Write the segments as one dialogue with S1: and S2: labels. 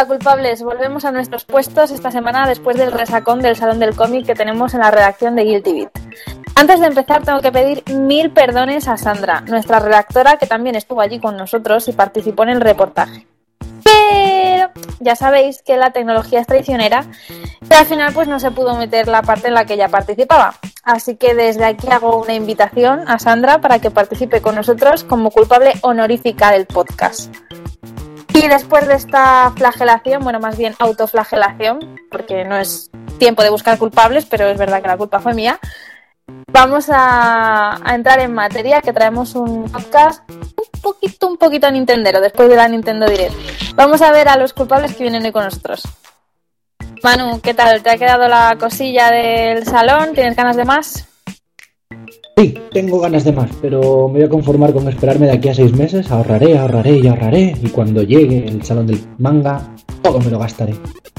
S1: Hola culpables, volvemos a nuestros puestos esta semana después del resacón del Salón del Cómic que tenemos en la redacción de Guilty Beat. Antes de empezar tengo que pedir 1000 perdones a Sandra, nuestra redactora que también estuvo allí con nosotros y participó en el reportaje. Pero ya sabéis que la tecnología es traicionera y al final pues no se pudo meter la parte en la que ella participaba. Así que desde aquí hago una invitación a Sandra para que participe con nosotros como culpable honorífica del podcast. Y después de esta flagelación, bueno, más bien autoflagelación, porque no es tiempo de buscar culpables, pero es verdad que la culpa fue mía, vamos a entrar en materia, que traemos un podcast un poquito nintendero, después de la Nintendo Direct. Vamos a ver a los culpables que vienen hoy con nosotros. Manu, ¿qué tal? ¿Te ha quedado la cosilla del salón? ¿Tienes ganas de más?
S2: Sí, tengo ganas de más, pero me voy a conformar con esperarme de aquí a 6 meses. Ahorraré y cuando llegue el salón del manga, todo me lo gastaré.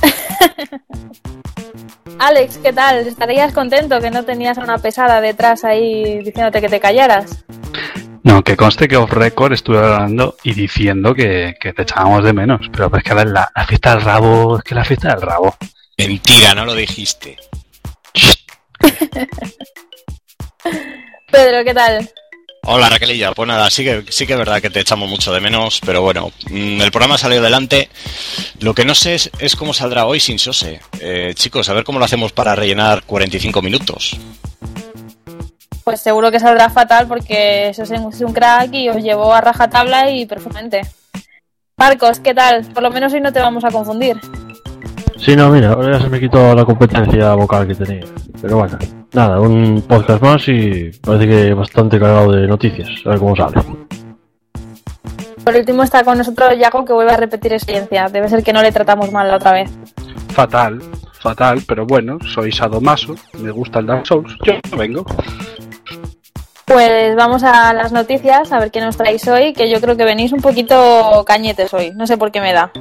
S1: Alex, ¿qué tal? ¿Estarías contento que no tenías a una pesada detrás ahí diciéndote que te callaras?
S3: No, que conste que off record estuve hablando y diciendo que te echábamos de menos, pero es que la fiesta del rabo, es que la fiesta del rabo.
S4: Mentira, no lo dijiste.
S1: Pedro, ¿qué tal?
S4: Hola Raquelilla, pues nada, sí que es verdad que te echamos mucho de menos, pero bueno, el programa salió adelante. Lo que no sé es cómo saldrá hoy sin Sose. Chicos, a ver cómo lo hacemos para rellenar 45 minutos.
S1: Pues seguro que saldrá fatal porque Sose es un crack y os llevó a rajatabla y perfectamente. Marcos, ¿qué tal? Por lo menos hoy no te vamos a confundir.
S5: Sí, no, mira, ahora ya se me quitó la competencia vocal que tenía. Pero bueno, nada, un podcast más y parece que bastante cargado de noticias. A ver cómo sale.
S1: Por último está con nosotros Yago, que vuelve a repetir experiencia. Debe ser que no le tratamos mal la otra vez.
S3: Fatal, pero bueno, soy sadomaso, me gusta el Dark Souls, yo no vengo.
S1: Pues vamos a las noticias, a ver qué nos traéis hoy, que yo creo que venís un poquito cañetes hoy, no sé por qué me da.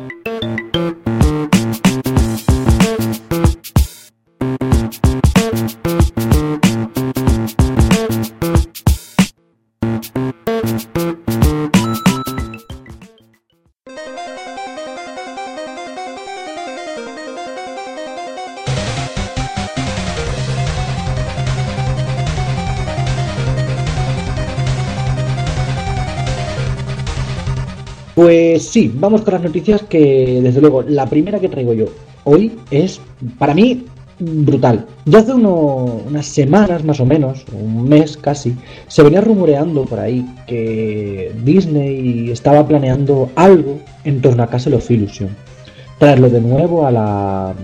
S2: Pues sí, vamos con las noticias que, desde luego, la primera que traigo yo hoy es, para mí, brutal. Ya hace unas semanas, más o menos, un mes casi, se venía rumoreando por ahí que Disney estaba planeando algo en torno a Castle of Illusion. Traerlo de nuevo a la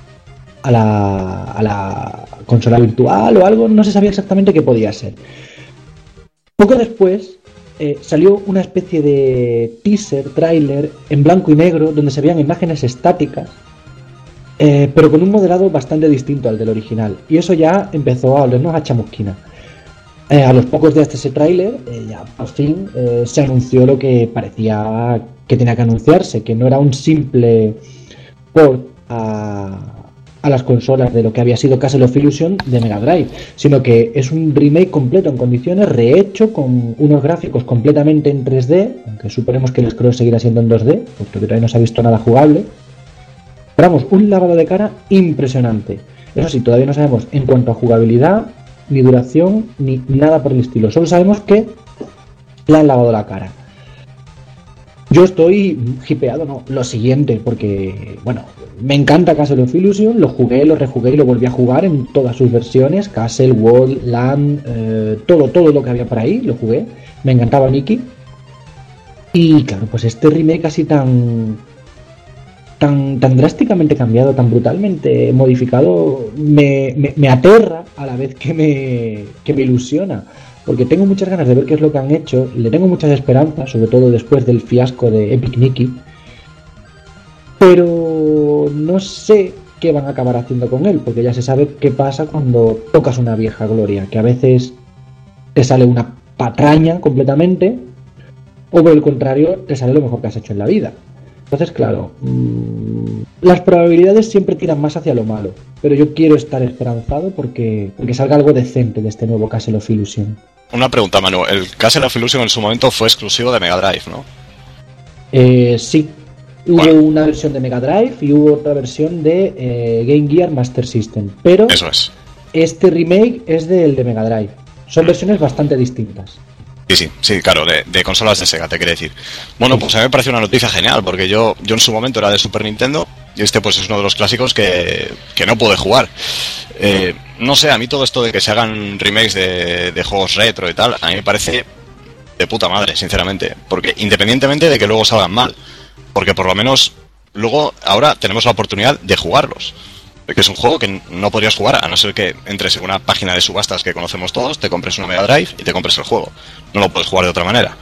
S2: consola virtual o algo, no se sabía exactamente qué podía ser. Poco después salió una especie de teaser, tráiler en blanco y negro donde se veían imágenes estáticas, pero con un modelado bastante distinto al del original, y eso ya empezó a olernos a chamusquina. A los pocos días de ese tráiler, ya por fin se anunció lo que parecía que tenía que anunciarse, que no era un simple port a las consolas de lo que había sido Castle of Illusion de Mega Drive, sino que es un remake completo en condiciones, rehecho con unos gráficos completamente en 3D, aunque suponemos que el scroll seguirá siendo en 2D, porque todavía no se ha visto nada jugable. Pero vamos, un lavado de cara impresionante. Eso sí, todavía no sabemos en cuanto a jugabilidad, ni duración, ni nada por el estilo. Solo sabemos que le han lavado la cara. Yo estoy hipeado, no, lo siguiente, porque, bueno, me encanta Castle of Illusion, lo jugué, lo rejugué y lo volví a jugar en todas sus versiones, Castle, World, Land, todo lo que había por ahí, lo jugué, me encantaba Mickey. Y claro, pues este remake así tan drásticamente cambiado, tan brutalmente modificado, me aterra a la vez que me ilusiona. Porque tengo muchas ganas de ver qué es lo que han hecho, le tengo muchas esperanzas, sobre todo después del fiasco de Epic Mickey, pero no sé qué van a acabar haciendo con él, porque ya se sabe qué pasa cuando tocas una vieja gloria, que a veces te sale una patraña completamente, o por el contrario, te sale lo mejor que has hecho en la vida. Entonces, claro, las probabilidades siempre tiran más hacia lo malo, pero yo quiero estar esperanzado porque salga algo decente de este nuevo Castle of Illusion.
S4: Una pregunta, Manu. El Castle of Illusion en su momento fue exclusivo de Mega Drive, ¿no?
S2: Sí. Hubo una versión de Mega Drive y hubo otra versión de Game Gear Master System. Pero
S4: eso es.
S2: Este remake es del de Mega Drive. Son versiones bastante distintas.
S4: Sí, claro, de consolas de Sega, te quiere decir. Bueno, pues a mí me parece una noticia genial, porque yo en su momento era de Super Nintendo y este pues es uno de los clásicos que no pude jugar. No sé, a mí todo esto de que se hagan remakes de juegos retro y tal, a mí me parece de puta madre, sinceramente. Porque independientemente de que luego salgan mal, porque por lo menos luego ahora tenemos la oportunidad de jugarlos. Que es un juego que no podrías jugar a no ser que entres en una página de subastas que conocemos todos, te compres una Mega Drive y te compres el juego. No lo puedes jugar de otra manera.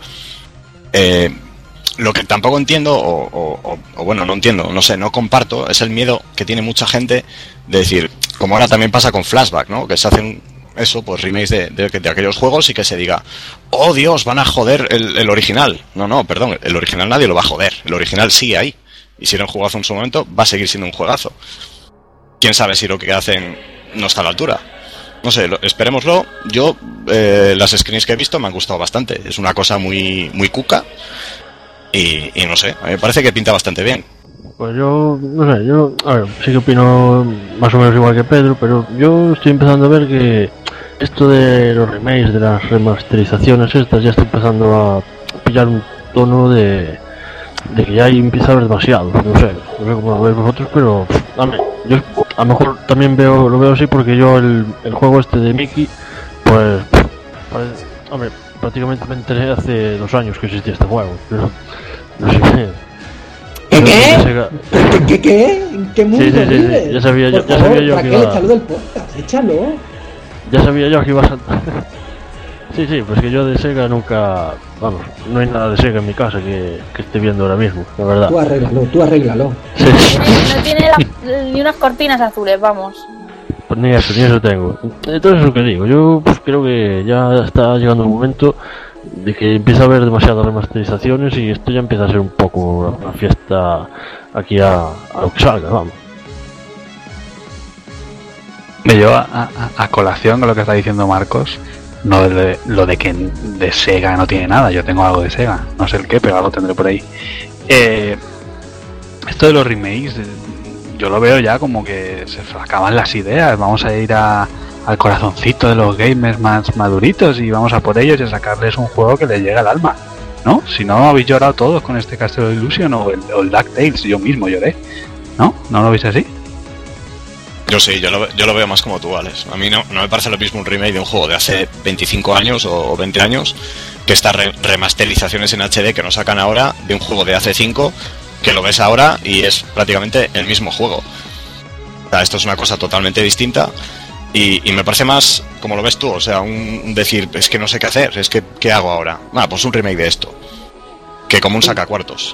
S4: Lo que tampoco entiendo, o bueno, no entiendo, no sé, no comparto, es el miedo que tiene mucha gente de decir, como ahora también pasa con Flashback, ¿no? Que se hacen eso, pues remakes de aquellos juegos y que se diga, oh Dios, van a joder el original. No, perdón, el original nadie lo va a joder. El original sigue ahí. Y si era un juegazo en su momento, va a seguir siendo un juegazo. Quién sabe si lo que hacen no está a la altura. No sé, esperémoslo. Yo, las screens que he visto me han gustado bastante. Es una cosa muy, muy cuca. Y no sé, a mí me parece que pinta bastante bien.
S5: Pues yo, no sé, a ver, sí que opino más o menos igual que Pedro, pero yo estoy empezando a ver que esto de los remakes, de las remasterizaciones estas, ya está empezando a pillar un tono de que ya empieza a haber demasiado. No sé cómo lo veis vosotros, pero yo a lo mejor también lo veo así porque yo el juego este de Mickey, pues prácticamente me enteré hace 2 años que existía este juego, pero no sé
S2: ¿Qué? ¿En qué mundo vives?
S5: Sí, ya sabía yo
S2: que iba... échalo del podcast, échalo.
S5: Ya sabía yo que iba a saltar. Sí, pues que yo de Sega nunca... Vamos, no hay nada de Sega en mi casa que esté viendo ahora mismo, la verdad.
S2: Tú arréglalo.
S5: Sí.
S1: No tiene ni unas cortinas azules, vamos.
S5: Pues ni eso tengo. Entonces es lo que digo, yo pues, creo que ya está llegando el momento de que empieza a haber demasiadas remasterizaciones y esto ya empieza a ser un poco una fiesta aquí a lo que salga, vamos.
S3: Yo a colación con lo que está diciendo Marcos, no lo de que de Sega no tiene nada, yo tengo algo de Sega, no sé el qué, pero algo tendré por ahí. Esto de los remakes, yo lo veo ya como que se acaban las ideas, vamos a ir al corazoncito de los gamers más maduritos y vamos a por ellos y a sacarles un juego que les llegue al alma, ¿no? Si no, habéis llorado todos con este Castle of Illusion o el DuckTales, yo mismo lloré, ¿no? ¿No lo veis así?
S4: Yo sí, yo lo veo más como tú, Alex. A mí no me parece lo mismo un remake de un juego de hace 25 años o 20 años que estas remasterizaciones en HD que nos sacan ahora de un juego de hace 5 que lo ves ahora y es prácticamente el mismo juego. O sea, esto es una cosa totalmente distinta y me parece más, como lo ves tú, o sea, un decir, es que no sé qué hacer, es que, ¿qué hago ahora? Pues un remake de esto, que como un sacacuartos.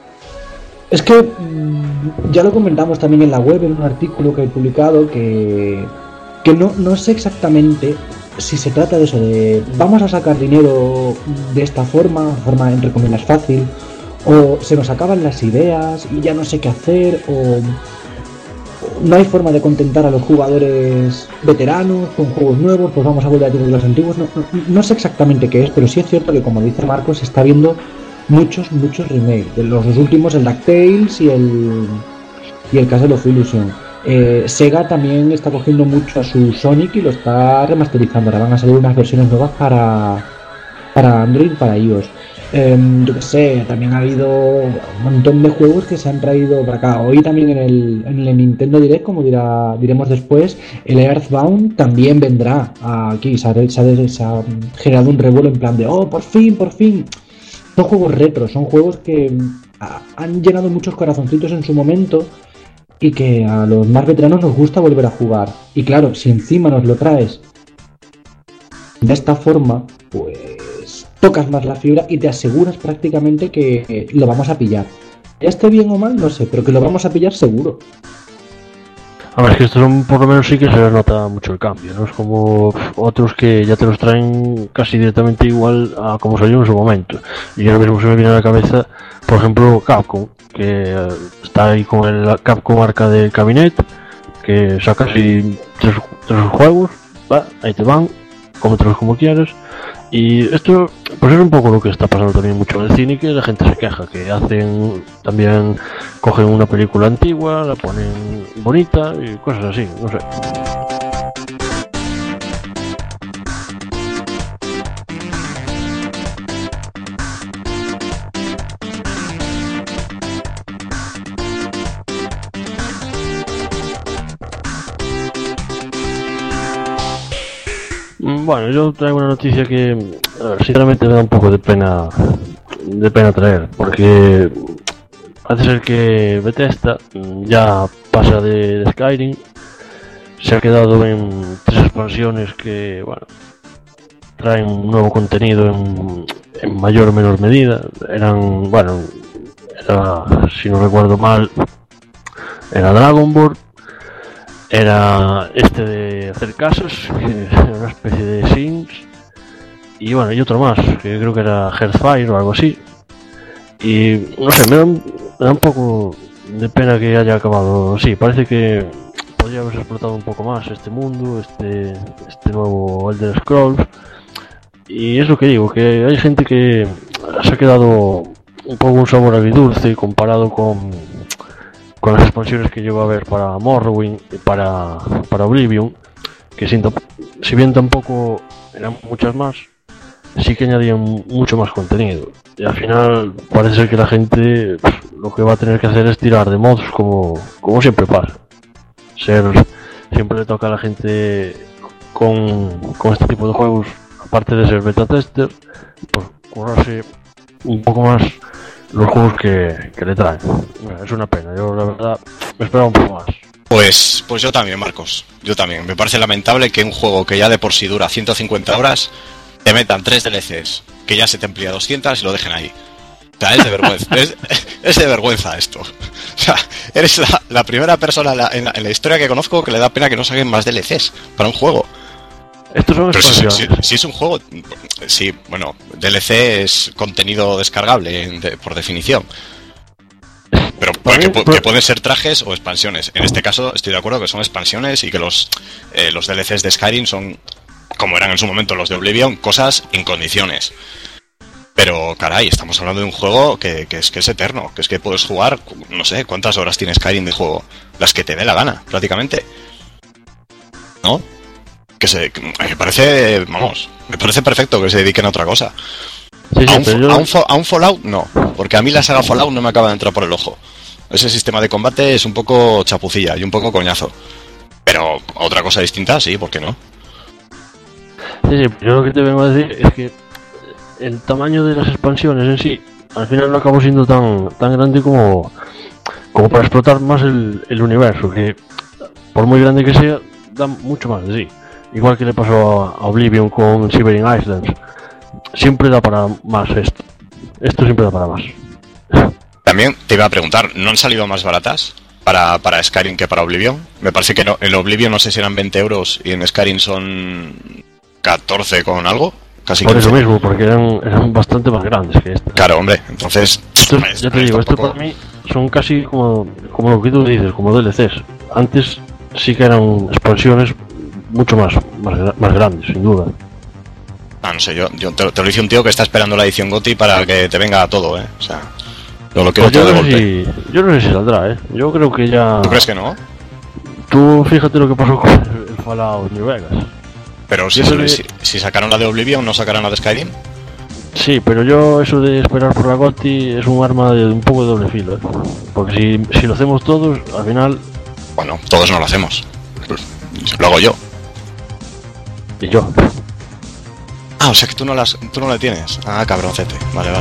S2: Es que ya lo comentamos también en la web, en un artículo que he publicado, que no sé exactamente si se trata de eso, de vamos a sacar dinero de esta forma entre comillas fácil, o se nos acaban las ideas y ya no sé qué hacer, o no hay forma de contentar a los jugadores veteranos con juegos nuevos, pues vamos a volver a tener los antiguos. No sé exactamente qué es, pero sí es cierto que, como dice Marcos, se está viendo muchos remakes. De los últimos, el DuckTales y el Castle of Illusion. Sega también está cogiendo mucho a su Sonic y lo está remasterizando. Ahora van a salir unas versiones nuevas para Android y para iOS. Yo que sé, también ha habido un montón de juegos que se han traído para acá. Hoy también en el Nintendo Direct, como diremos después, el Earthbound también vendrá aquí. Se ha generado un revuelo en plan de por fin. Son juegos retro, son juegos que han llenado muchos corazoncitos en su momento y que a los más veteranos nos gusta volver a jugar. Y claro, si encima nos lo traes de esta forma, pues tocas más la fibra y te aseguras prácticamente que lo vamos a pillar. Ya esté bien o mal, no sé, pero que lo vamos a pillar seguro.
S5: A ver, es que estos por lo menos sí que se les nota mucho el cambio, ¿no? Es como otros que ya te los traen casi directamente igual a como salió en su momento. Y ahora mismo se me viene a la cabeza, por ejemplo, Capcom, que está ahí con el Capcom Arcade Cabinet, que saca así tres juegos, ahí te van, cómetelos como quieras. Y esto pues es un poco lo que está pasando también mucho en el cine, que la gente se queja, que también cogen una película antigua, la ponen bonita y cosas así, no sé. Bueno, yo traigo una noticia que sinceramente me da un poco de pena traer, porque parece ser que Bethesda ya pasa de Skyrim, se ha quedado en 3 expansiones que, bueno, traen un nuevo contenido en mayor o menor medida. Era, si no recuerdo mal, era Dragonborn, era este de hacer casas, que era una especie de Sims, y bueno, y otro más, que creo que era Hearthfire o algo así. Y no sé, me da un poco de pena que haya acabado. Sí, parece que podría haberse explotado un poco más este mundo, este nuevo Elder Scrolls. Y es lo que digo, que hay gente que se ha quedado un poco un sabor agridulce comparado con las expansiones que llegó a haber para Morrowind y para Oblivion, que si bien tampoco eran muchas más, sí que añadían mucho más contenido. Y al final parece ser que la gente lo que va a tener que hacer es tirar de mods como siempre pasa. Siempre le toca a la gente con este tipo de juegos, aparte de ser beta tester, pues currarse un poco más los juegos que le traen. Es una pena, yo la verdad me esperaba un poco más.
S4: Pues yo también, Marcos. Yo también. Me parece lamentable que un juego que ya de por sí dura 150 horas te metan 3 DLCs, que ya se te amplía 200 y lo dejen ahí. O sea, es de vergüenza. es de vergüenza esto. O sea, eres la primera persona en la historia que conozco que le da pena que no saquen más DLCs para un juego.
S5: Estos son expansiones.
S4: Si es un juego, sí, bueno, DLC es contenido descargable por definición. Pero que pueden ser trajes o expansiones. En este caso estoy de acuerdo que son expansiones y que los DLCs de Skyrim son, como eran en su momento los de Oblivion, cosas en condiciones. Pero caray, estamos hablando de un juego que es eterno, que es que puedes jugar, no sé, ¿cuántas horas tiene Skyrim de juego? Las que te dé la gana, prácticamente. ¿No? Me parece perfecto que se dediquen a otra cosa.
S5: Sí,
S4: a un Fallout no, porque a mí la saga Fallout no me acaba de entrar por el ojo. Ese sistema de combate es un poco chapucilla y un poco coñazo. Pero otra cosa distinta, sí, ¿por qué no?
S5: Sí, yo lo que te vengo a decir es que el tamaño de las expansiones en sí, al final no acabó siendo tan grande como para explotar más el universo, que por muy grande que sea, da mucho más de sí. Igual que le pasó a Oblivion con Shivering Islands. Siempre da para más esto. Esto siempre da para más.
S4: También te iba a preguntar, ¿no han salido más baratas para Skyrim que para Oblivion? Me parece que no, en Oblivion no sé si eran 20 euros y en Skyrim son 14 con algo. Casi
S5: por
S4: 15.
S5: Eso mismo, porque eran bastante más grandes que estas.
S4: Claro, hombre, entonces...
S5: Ya te digo, esto para mí son casi como lo que tú dices, como DLCs. Antes sí que eran expansiones mucho más grandes, sin duda.
S4: No sé, yo te lo hice un tío que está esperando la edición GOTY para que te venga todo, O sea, yo lo quiero
S5: pues
S4: todo de golpe.
S5: Yo no sé si saldrá, Yo creo que ya...
S4: ¿Tú crees que no?
S5: Tú fíjate lo que pasó con el Fallout New Vegas.
S4: Pero si sacaron la de Oblivion, ¿no sacaron la de Skyrim?
S5: Sí, pero yo eso de esperar por la GOTY es un arma de un poco de doble filo, Porque si lo hacemos todos, al final...
S4: Bueno, todos no lo hacemos. Lo hago yo.
S5: Y yo.
S4: Ah, o sea que tú no la tienes. Ah, cabroncete. Vale.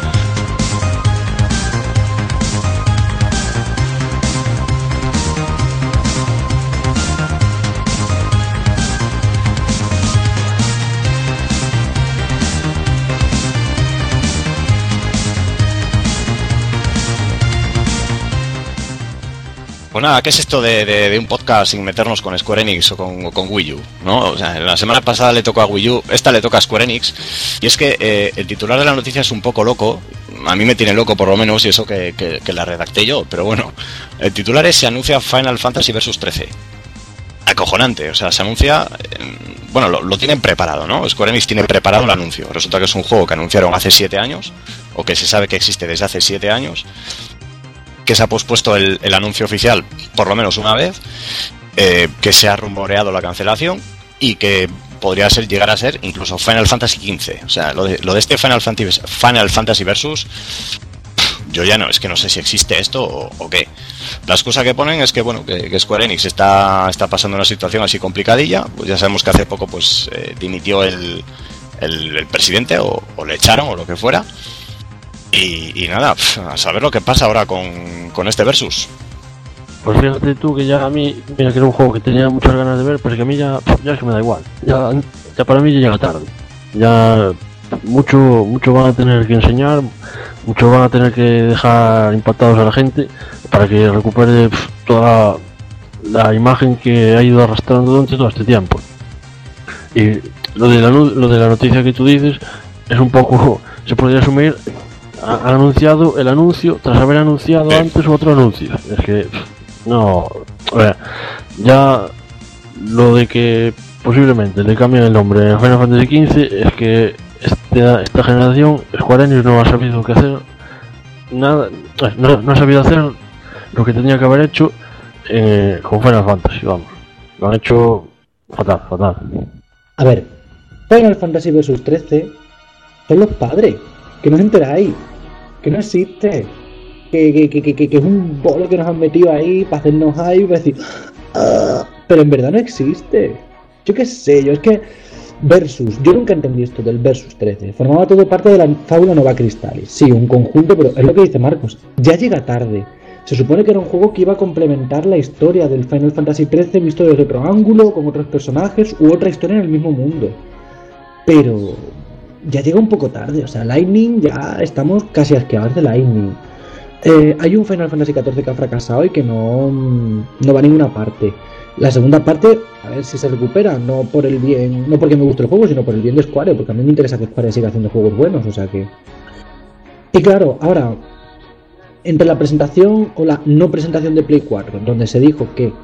S4: Pues nada, ¿qué es esto de un podcast sin meternos con Square Enix o con Wii U? ¿No? O sea, la semana pasada le tocó a Wii U, esta le toca a Square Enix. Y es que el titular de la noticia es un poco loco. A mí me tiene loco por lo menos, y eso que la redacté yo. Pero bueno, el titular es: se anuncia Final Fantasy Versus 13. acojonante. O sea, se anuncia... Bueno, lo tienen preparado, ¿no? Square Enix tiene preparado el anuncio. Resulta que es un juego que anunciaron hace 7 años, o que se sabe que existe desde hace 7 años, que se ha pospuesto el anuncio oficial por lo menos una vez, que se ha rumoreado la cancelación y que podría llegar a ser incluso Final Fantasy XV. O sea, lo de este Final Fantasy Versus, yo ya no sé si existe esto o qué. La excusa que ponen es que, bueno, que Square Enix está pasando una situación así complicadilla. Pues ya sabemos que hace poco pues dimitió el presidente o le echaron o lo que fuera. Y nada, a saber lo que pasa ahora con este Versus.
S5: Pues fíjate tú que ya a mí, mira que era un juego que tenía muchas ganas de ver, pero es que a mí ya es que me da igual. Ya para mí ya llega tarde. Ya mucho van a tener que enseñar, mucho van a tener que dejar impactados a la gente para que recupere toda la imagen que ha ido arrastrando durante todo este tiempo. Y lo de la noticia que tú dices es un poco, se podría asumir, han anunciado el anuncio tras haber anunciado antes otro anuncio. Es que no, a ver, ya lo de que posiblemente le cambien el nombre a Final Fantasy XV es que esta generación Square Enix no ha sabido qué hacer nada, no ha sabido hacer lo que tenía que haber hecho con Final Fantasy, vamos, lo han hecho fatal. A
S2: ver, Final Fantasy Versus 13 son los padres, que no os enteráis, que no existe, que es un bolo que nos han metido ahí para hacernos hype, para decir, pero en verdad no existe. Yo qué sé, es que Versus, yo nunca entendí esto del Versus 13, formaba todo parte de la fábula Nova Crystallis, sí, un conjunto, pero es lo que dice Marcos, ya llega tarde. Se supone que era un juego que iba a complementar la historia del Final Fantasy XIII visto desde otro ángulo, con otros personajes u otra historia en el mismo mundo. Pero ya llega un poco tarde, o sea, Lightning, ya estamos casi asqueados de Lightning. Hay un Final Fantasy XIV que ha fracasado y que no va a ninguna parte. La segunda parte, a ver si se recupera, no por el bien, no porque me guste el juego, sino por el bien de Square, porque a mí me interesa que Square siga haciendo juegos buenos, o sea que... Y claro, ahora, entre la presentación o la no presentación de Play 4, donde se dijo que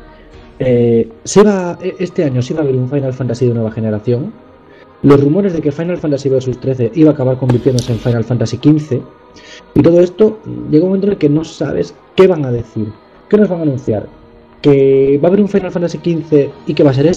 S2: este año se iba a haber un Final Fantasy de nueva generación, los rumores de que Final Fantasy Versus 13 iba a acabar convirtiéndose en Final Fantasy XV, y todo esto, llega un momento en el que no sabes qué van a decir, qué nos van a anunciar, que va a haber un Final Fantasy XV y que va a ser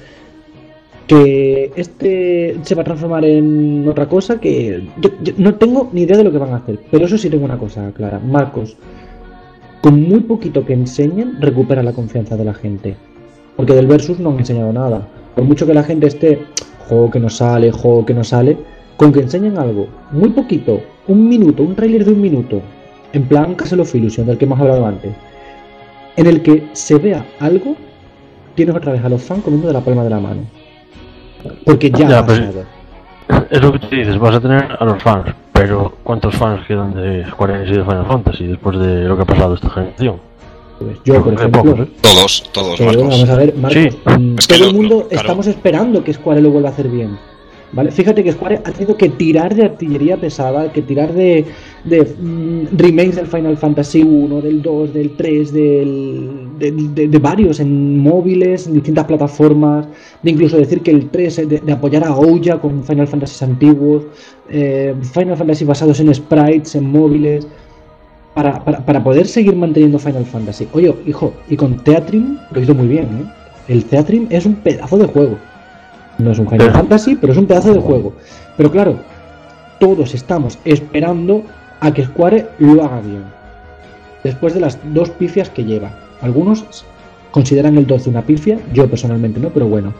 S2: que este se va a transformar en otra cosa, que yo no tengo ni idea de lo que van a hacer, pero eso sí tengo una cosa clara, Marcos, con muy poquito que enseñen, recupera la confianza de la gente, porque del Versus no han enseñado nada, por mucho que la gente esté, juego que no sale, con que enseñen algo, muy poquito, un minuto, un tráiler de un minuto, en plan Castle of Illusion, del que hemos hablado antes, en el que se vea algo, tienes otra vez a los fans comiendo de la palma de la mano. Porque ya ha pasado.
S5: Es lo que tú dices, vas a tener a los fans, pero ¿cuántos fans quedan de Square Enix y de Final Fantasy después de lo que ha pasado esta generación?
S2: Pues yo, por ejemplo,
S5: pocos,
S4: todos, Marcos.
S2: Vamos a ver, Marcos,
S5: sí.
S2: Todo el mundo estamos esperando que Square lo vuelva a hacer bien. ¿Vale? Fíjate que Square ha tenido que tirar de artillería pesada, que tirar de remakes del Final Fantasy 1, del 2, del 3, de varios en móviles, en distintas plataformas, de incluso decir que el 3 de apoyar a Ouya con Final Fantasy antiguos, Final Fantasy basados en sprites, en móviles, para poder seguir manteniendo Final Fantasy. Oye, hijo, y con Theatrhythm lo hizo muy bien, ¿eh? El Theatrhythm es un pedazo de juego. No es un Final Fantasy, pero es un pedazo de juego. Pero claro, todos estamos esperando a que Square lo haga bien. Después de las 2 pifias que lleva. Algunos consideran el 12 una pifia, yo personalmente no, pero bueno.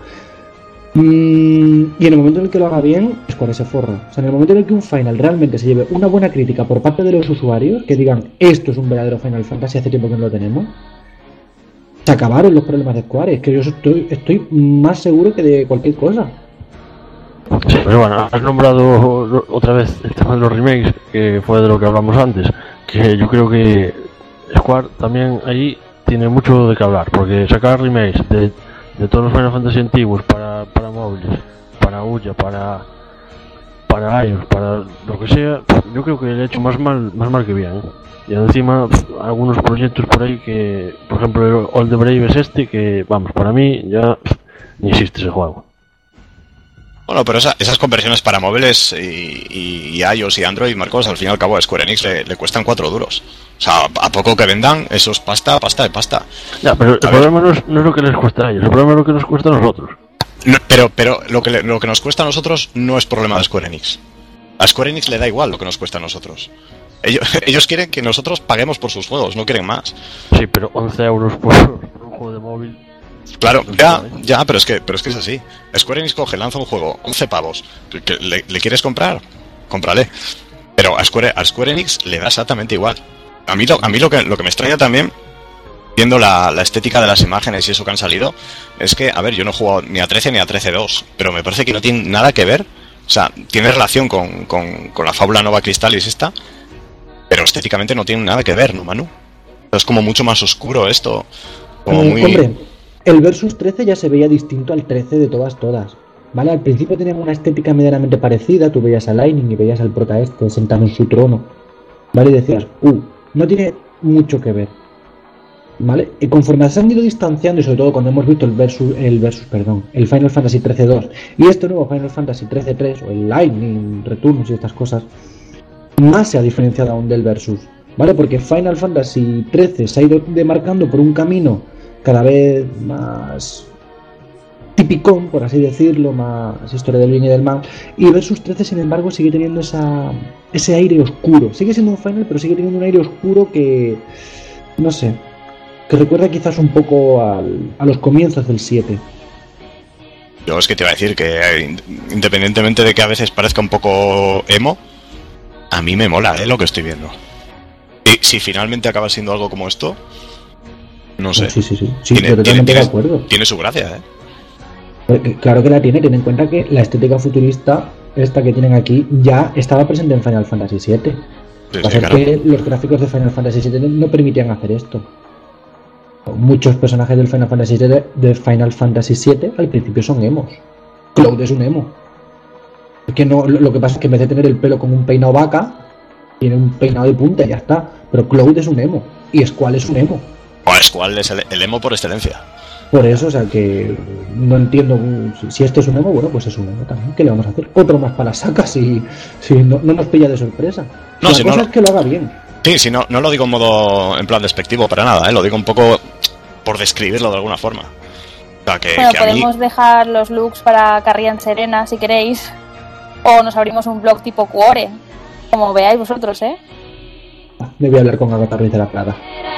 S2: Y en el momento en el que lo haga bien, Square se forra. O sea, en el momento en el que un Final realmente se lleve una buena crítica por parte de los usuarios, que digan, esto es un verdadero Final Fantasy, hace tiempo que no lo tenemos, se acabaron los problemas de Square. Es que yo estoy más seguro que de cualquier cosa.
S5: Sí, pero bueno, has nombrado otra vez el tema de los remakes, que fue de lo que hablamos antes, que yo creo que Square también ahí tiene mucho de qué hablar, porque sacar remakes de todos los Final Fantasy antiguos para móviles, para Ouya, para para iOS, para lo que sea, yo creo que le he hecho más mal que bien. Y encima algunos proyectos por ahí que, por ejemplo, el All the Brave es que, vamos, para mí ya ni existe ese juego.
S4: Bueno, pero esas conversiones para móviles y iOS y Android, Marcos, al fin y al cabo a Square Enix le cuestan 4 duros. O sea, a poco que vendan, eso es pasta.
S5: Ya, pero el problema no es lo que les cuesta a ellos, el problema es lo que nos cuesta a nosotros.
S4: No, pero lo que nos cuesta a nosotros no es problema de Square Enix. A Square Enix le da igual lo que nos cuesta a nosotros. Ellos quieren que nosotros paguemos por sus juegos, no quieren más.
S5: Sí, pero 11 euros por un juego de móvil.
S4: Claro, ya, pero es que es así. Square Enix lanza un juego, 11 pavos. ¿Le quieres comprar? Cómprale. Pero a Square Enix le da exactamente igual. A mí lo que me extraña también, viendo la estética de las imágenes y eso que han salido, es que, a ver, yo no he jugado ni a 13 ni a 13-2, pero me parece que no tiene nada que ver. O sea, tiene relación con la fábula Nova Crystallis esta, pero estéticamente no tiene nada que ver, ¿no, Manu? Es como mucho más oscuro esto. Como muy...
S2: Hombre, el Versus 13 ya se veía distinto al 13 de todas. ¿Vale? Al principio tenían una estética medianamente parecida, tú veías a Lightning y veías al prota sentado en su trono, ¿vale? Y decías, no tiene mucho que ver, ¿vale? Y conforme se han ido distanciando, y sobre todo cuando hemos visto el Final Fantasy 13-2 y este nuevo Final Fantasy 13-3 o el Lightning Returns y estas cosas, más se ha diferenciado aún del Versus, ¿vale? Porque Final Fantasy 13 se ha ido demarcando por un camino cada vez más tipicón, por así decirlo, más historia del bien y del mal, y Versus 13 sin embargo sigue teniendo ese aire oscuro. Sigue siendo un Final, pero sigue teniendo un aire oscuro que, no sé, que recuerda quizás un poco a los comienzos del 7.
S4: Yo es que te iba a decir que independientemente de que a veces parezca un poco emo, a mí me mola lo que estoy viendo. Y si finalmente acaba siendo algo como esto, no sé.
S2: Sí, yo totalmente de acuerdo.
S4: Tiene su gracia,
S2: Claro que la tiene, ten en cuenta que la estética futurista, esta que tienen aquí, ya estaba presente en Final Fantasy VII. Pasa claro. Que los gráficos de Final Fantasy VII no permitían hacer esto. Muchos personajes del Final Fantasy VII al principio son emos. Cloud es un emo. Es que no, lo que pasa es que en vez de tener el pelo como un peinado vaca, tiene un peinado de punta y ya está. Pero Cloud es un emo. Y Squall es un emo.
S4: Squall es el emo por excelencia.
S2: Por eso, o sea que no entiendo si esto es un emo, bueno, pues es un emo también. ¿Qué le vamos a hacer? Otro más para la saca si no nos pilla de sorpresa.
S4: No,
S2: la cosa es que lo haga bien.
S4: Sí, si no lo digo en plan despectivo para nada, lo digo un poco por describirlo de alguna forma. O sea, que
S1: podemos dejar los looks para Carrián Serena si queréis, o nos abrimos un blog tipo Cuore, como veáis vosotros,
S2: Me voy a hablar con Agatha Ruiz de la Prada.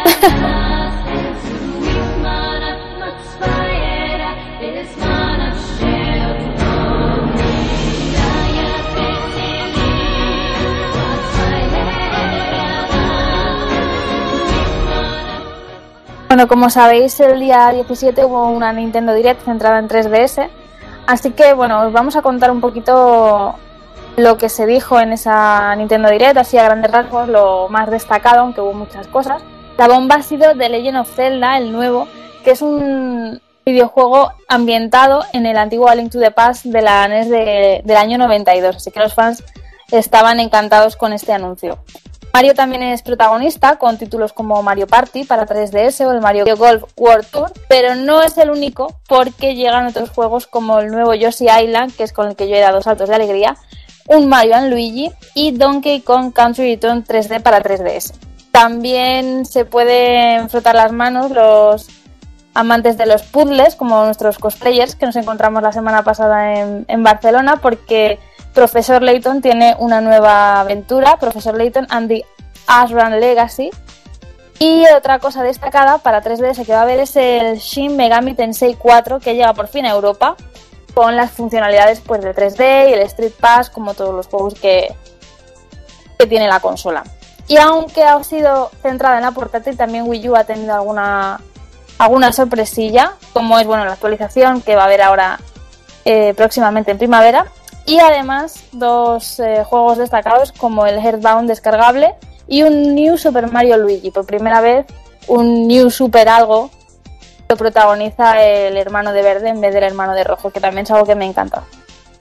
S1: Bueno, como sabéis, el día 17 hubo una Nintendo Direct centrada en 3DS, así que bueno, os vamos a contar un poquito lo que se dijo en esa Nintendo Direct, así a grandes rasgos, lo más destacado, aunque hubo muchas cosas. La bomba ha sido The Legend of Zelda, el nuevo, que es un videojuego ambientado en el antiguo A Link to the Past de la NES del año 92, así que los fans estaban encantados con este anuncio. Mario también es protagonista, con títulos como Mario Party para 3DS o el Mario Golf World Tour, pero no es el único, porque llegan otros juegos como el nuevo Yoshi Island, que es con el que yo he dado saltos de alegría, un Mario & Luigi y Donkey Kong Country Return 3D para 3DS. También se pueden frotar las manos los amantes de los puzzles, como nuestros cosplayers que nos encontramos la semana pasada en Barcelona, porque Professor Layton tiene una nueva aventura, Professor Layton and the Ashram Legacy. Y otra cosa destacada para 3DS que va a haber es el Shin Megami Tensei 4, que llega por fin a Europa, con las funcionalidades pues de 3D y el Street Pass, como todos los juegos que tiene la consola. Y aunque ha sido centrada en la portátil, también Wii U ha tenido alguna sorpresilla, como es la actualización que va a haber ahora próximamente en primavera. Y además dos juegos destacados como el Earthbound descargable y un New Super Mario Luigi. Por primera vez un New Super algo lo protagoniza el hermano de verde en vez del hermano de rojo, que también es algo que me encanta.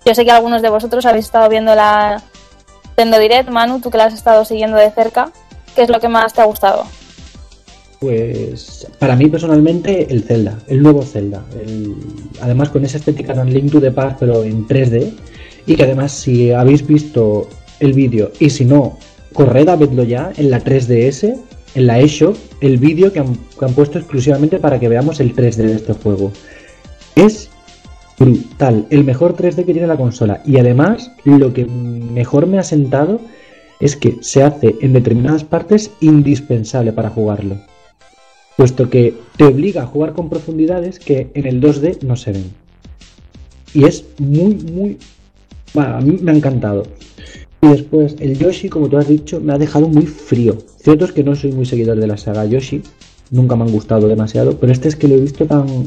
S1: Yo sé que algunos de vosotros habéis estado viendo la Nintendo Direct. Manu, tú que la has estado siguiendo de cerca, ¿qué es lo que más te ha gustado?
S2: Pues para mí personalmente el Zelda, el nuevo Zelda, además con esa estética tan Link to the Past pero en 3D, y que además si habéis visto el vídeo y si no, corred a verlo ya en la 3DS, en la eShop, el vídeo que han puesto exclusivamente para que veamos el 3D de este juego. Es brutal, el mejor 3D que tiene la consola, y además lo que mejor me ha sentado es que se hace en determinadas partes indispensable para jugarlo, puesto que te obliga a jugar con profundidades que en el 2D no se ven. Y es muy... Bueno, a mí me ha encantado. Y después, el Yoshi, como tú has dicho, me ha dejado muy frío. Cierto es que no soy muy seguidor de la saga Yoshi, nunca me han gustado demasiado, pero este es que lo he visto tan...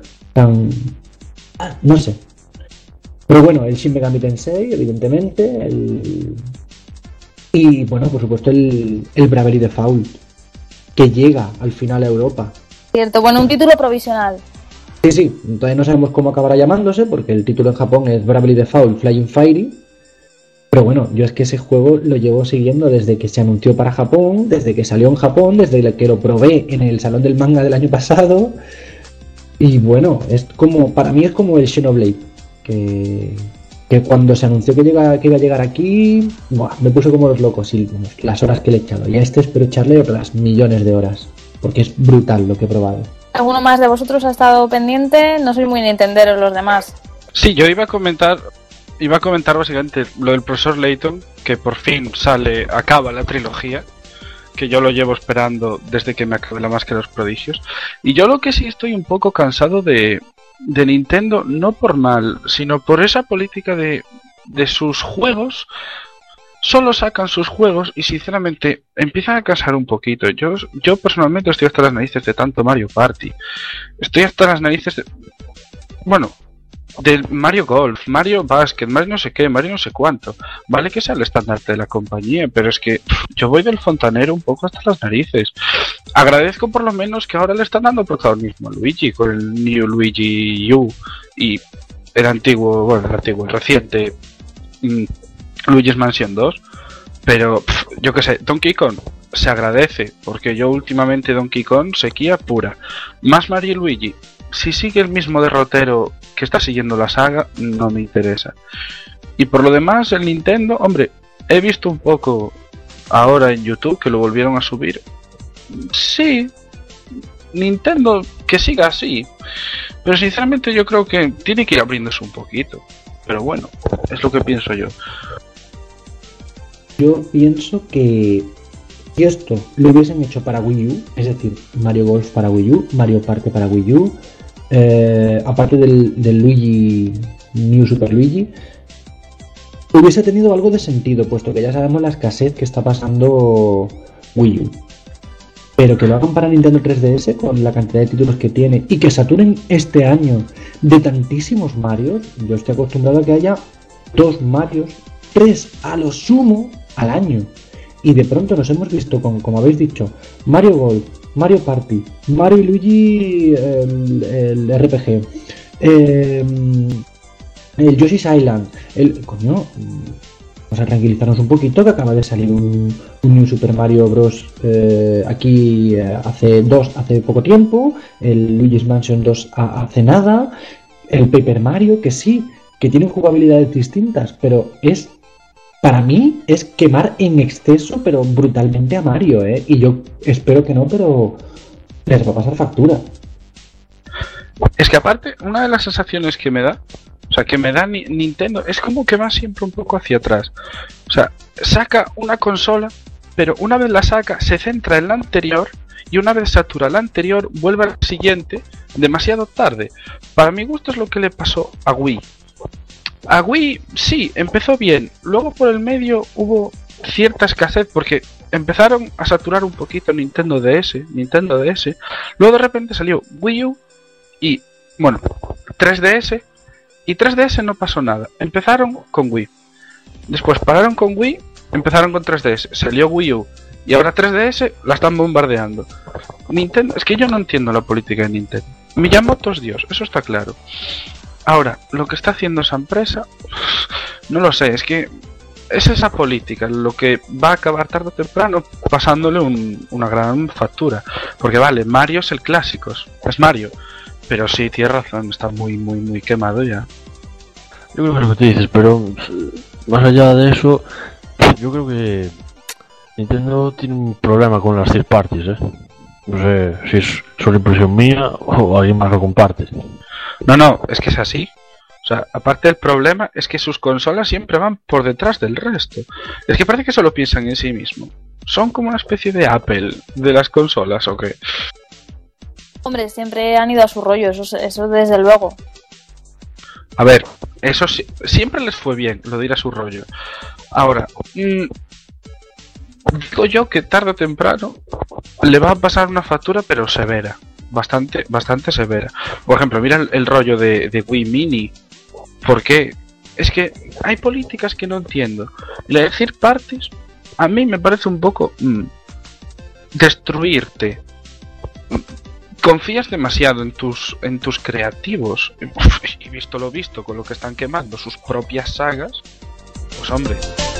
S2: no sé. Pero bueno, el Shin Megami Tensei, evidentemente, y bueno, por supuesto el Bravely Default, que llega al final a Europa.
S1: Cierto, bueno, un título provisional.
S2: Sí, todavía no sabemos cómo acabará llamándose, porque el título en Japón es Bravely Default Flying Fairy. Pero bueno, yo es que ese juego lo llevo siguiendo desde que se anunció para Japón, desde que salió en Japón, desde que lo probé en el Salón del Manga del año pasado. Y bueno, es como, para mí es como el Xenoblade, que cuando se anunció que iba a llegar aquí, me puse como los locos, y las horas que le he echado. Y a este espero echarle otras millones de horas, porque es brutal lo que he probado.
S1: ¿Alguno más de vosotros ha estado pendiente? No soy muy nintendero los demás.
S3: Sí, yo iba a comentar básicamente lo del profesor Layton, que por fin acaba la trilogía, que yo lo llevo esperando desde que me acabé la Máscara de los Prodigios. Y yo lo que sí estoy un poco cansado de Nintendo, no por mal, sino por esa política de sus juegos. Solo sacan sus juegos y sinceramente empiezan a cansar un poquito. Yo personalmente estoy hasta las narices de tanto Mario Party. Estoy hasta las narices de... Bueno, del Mario Golf, Mario Basket, Mario no sé qué, Mario no sé cuánto. Vale que sea el estandarte de la compañía, pero es que yo voy del fontanero un poco hasta las narices. Agradezco por lo menos que ahora le están dando protagonismo a Luigi con el New Luigi U y el reciente Luigi's Mansion 2. Pero yo qué sé, Donkey Kong se agradece, porque yo últimamente Donkey Kong sequía pura. Más Mario y Luigi, si sigue el mismo derrotero que está siguiendo la saga, no me interesa. Y por lo demás, el Nintendo, hombre, he visto un poco ahora en YouTube que lo volvieron a subir. Sí, Nintendo que siga así, pero sinceramente yo creo que tiene que ir abriéndose un poquito. Pero bueno, es lo que pienso yo.
S2: Yo pienso que si esto lo hubiesen hecho para Wii U, es decir, Mario Golf para Wii U, Mario Party para Wii U, aparte del Luigi, New Super Luigi, hubiese tenido algo de sentido, puesto que ya sabemos la escasez que está pasando Wii U. Pero que lo hagan para Nintendo 3DS con la cantidad de títulos que tiene y que saturen este año de tantísimos Marios. Yo estoy acostumbrado a que haya 2 Marios, 3 a lo sumo al año. Y de pronto nos hemos visto con, como habéis dicho, Mario Golf, Mario Party, Mario y Luigi el RPG, el Yoshi's Island, coño, vamos a tranquilizarnos un poquito, que acaba de salir un New Super Mario Bros. Aquí hace poco tiempo, el Luigi's Mansion 2 hace nada, el Paper Mario, que sí, que tienen jugabilidades distintas, pero para mí es quemar en exceso, pero brutalmente a Mario, y yo espero que no, pero les va a pasar factura.
S3: Es que aparte, una de las sensaciones que me da, Nintendo, es como que va siempre un poco hacia atrás. O sea, saca una consola, pero una vez la saca, se centra en la anterior, y una vez satura la anterior, vuelve a la siguiente demasiado tarde. Para mi gusto es lo que le pasó a Wii. A Wii, sí, empezó bien. Luego por el medio hubo cierta escasez porque empezaron a saturar un poquito Nintendo DS. Luego de repente salió Wii U y, bueno, 3DS. Y 3DS no pasó nada. Empezaron con Wii. Después pararon con Wii, empezaron con 3DS. Salió Wii U. Y ahora 3DS la están bombardeando. Nintendo, es que yo no entiendo la política de Nintendo. Miyamoto es Dios, eso está claro. Ahora, lo que está haciendo esa empresa, no lo sé, es que es esa política lo que va a acabar tarde o temprano pasándole una gran factura. Porque vale, Mario es el clásico, es Mario. Pero sí, tienes razón, está muy, muy, muy quemado ya.
S5: Yo creo que es lo que tú dices, pero más allá de eso, yo creo que Nintendo tiene un problema con las third parties, ¿eh? No sé si es solo impresión mía o alguien más lo comparte.
S3: No, es que es así. O sea, aparte del problema es que sus consolas siempre van por detrás del resto. Es que parece que solo piensan en sí mismo. Son como una especie de Apple de las consolas, ¿o qué?
S1: Hombre, siempre han ido a su rollo, eso desde luego.
S3: A ver, eso sí, siempre les fue bien, lo de ir a su rollo. Ahora, digo yo que tarde o temprano le va a pasar una factura, pero severa. Bastante severa. Por ejemplo, mira el rollo de Wii Mini. ¿Por qué? Es que hay políticas que no entiendo. Y decir parties, a mí me parece un poco destruirte. Confías demasiado en tus creativos. Y visto lo visto con lo que están quemando sus propias sagas, pues hombre.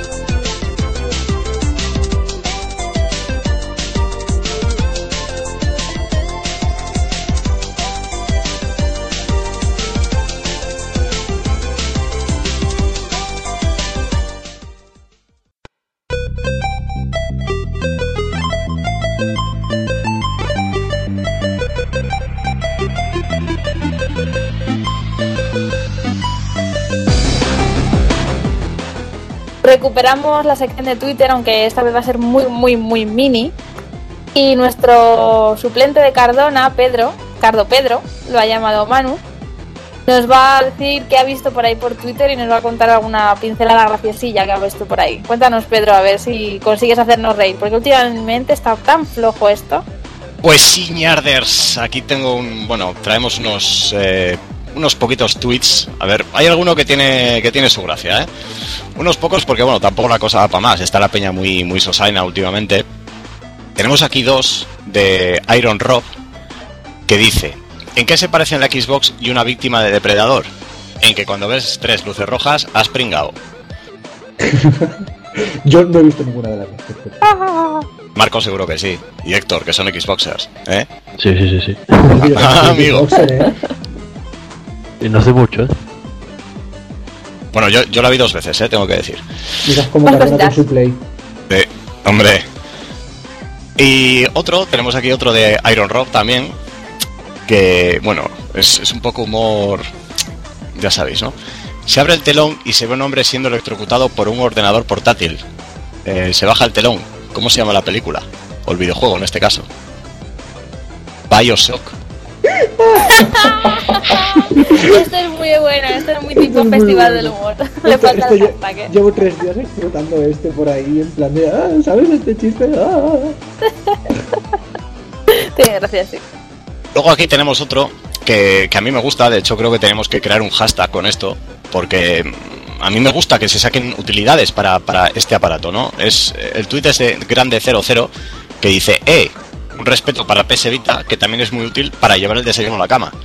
S1: Recuperamos la sección de Twitter, aunque esta vez va a ser muy, muy, muy mini. Y nuestro suplente de Cardona, Cardo Pedro, lo ha llamado Manu, nos va a decir qué ha visto por ahí por Twitter y nos va a contar alguna pincelada graciosilla que ha visto por ahí. Cuéntanos, Pedro, a ver si consigues hacernos reír, porque últimamente está tan flojo esto.
S4: Pues sí, ñarders, aquí tengo traemos unos poquitos tweets. A ver, hay alguno que tiene su gracia, ¿eh? Unos pocos porque, tampoco la cosa va para más. Está la peña muy, muy sosaina últimamente. Tenemos aquí dos de Iron Rob que dice: ¿en qué se parecen la Xbox y una víctima de depredador? En que cuando ves 3 luces rojas, has pringao.
S2: Yo no he visto ninguna de las dos.
S4: Marco seguro que sí. Y Héctor, que son Xboxers, ¿eh?
S5: Sí.
S4: Amigo.
S5: Y no hace mucho, ¿eh?
S4: Bueno, yo la vi 2 veces, tengo que decir.
S2: Mira cómo Cardona con su play.
S4: Hombre. Y tenemos aquí otro de Iron Rob también, que, es un poco humor, ya sabéis, ¿no? Se abre el telón y se ve un hombre siendo electrocutado por un ordenador portátil. Se baja el telón. ¿Cómo se llama la película? O el videojuego, en este caso. BioShock.
S1: Esto es muy bueno, esto es muy tipo festival del humor. Le falta el hashtag, ¿eh?
S2: Llevo 3 días explotando por ahí en plan de, ¿sabes este chiste?
S1: Tiene gracia, sí.
S4: Luego aquí tenemos otro que a mí me gusta. De hecho, creo que tenemos que crear un hashtag con esto, porque a mí me gusta que se saquen utilidades para este aparato, ¿no? El tuit es de Grande00, que dice: un respeto para PS Vita, que también es muy útil para llevar el desayuno a la cama.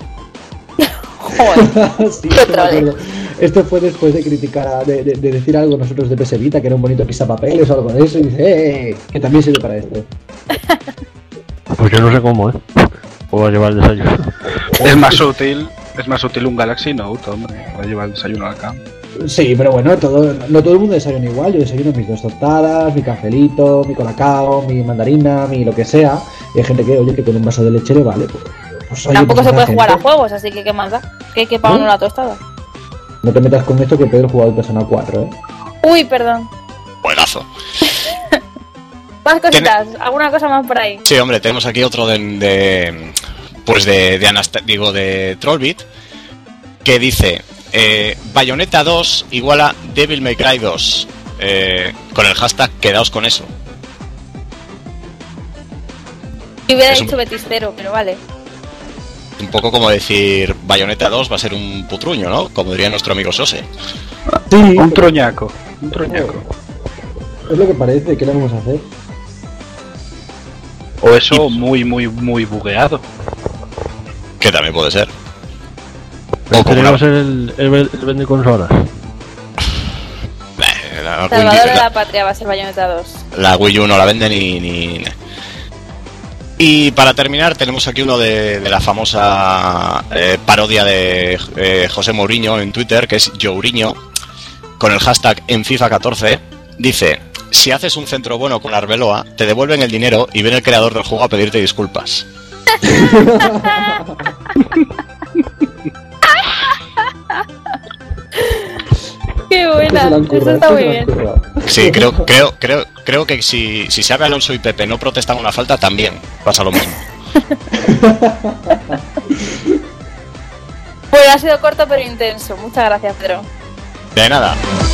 S1: Joder,
S2: sí, esto fue después de criticar, de decir algo nosotros de PS Vita, que era un bonito pisapapeles o algo de eso, y dice, que también sirve para esto.
S5: Pues yo no sé cómo, o va a llevar el desayuno.
S3: Es más útil un Galaxy Note, hombre, para llevar el desayuno a la cama.
S2: Sí, pero bueno, no todo el mundo desayuna igual. Yo desayuno mis 2 tostadas, mi cafelito, mi colacao, mi mandarina, mi lo que sea. Y hay gente que con un vaso de leche le vale. Pues, oye,
S1: tampoco
S2: pues
S1: se puede
S2: gente.
S1: jugar a juegos, así que ¿qué más da? ¿Qué pagan una tostada?
S2: No te metas con esto, que Pedro jugado el Persona 4, ¿eh?
S1: Uy, perdón.
S4: Buenazo.
S1: Más cositas, ¿alguna cosa más por ahí?
S4: Sí, hombre, tenemos aquí otro de Trollbit, que dice: Bayonetta 2 igual a Devil May Cry 2, con el hashtag quedaos con eso.
S1: Si hubiera dicho Betiscero, pero vale.
S4: Un poco como decir Bayonetta 2 va a ser un putruño, ¿no? Como diría nuestro amigo Sose.
S2: Sí,
S3: Un troñaco.
S2: Es lo que parece, ¿qué le vamos a hacer?
S3: O eso muy, muy, muy bugueado.
S4: Que también puede ser.
S5: Pero este va a ser el vende consolas.
S1: Salvador de la Patria va a ser Bayonetta 2.
S4: La Wii U no la vende ni... Y para terminar tenemos aquí uno de la famosa parodia de José Mourinho en Twitter, que es Jourinho, con el hashtag en FIFA 14. Dice: si haces un centro bueno con Arbeloa, te devuelven el dinero y viene el creador del juego a pedirte disculpas.
S1: Qué buena, eso está muy bien.
S4: Sí, creo que si Xabi Alonso y Pepe no protestan una falta, también pasa lo mismo.
S1: Pues ha sido corto pero intenso. Muchas gracias, Pedro.
S4: De nada.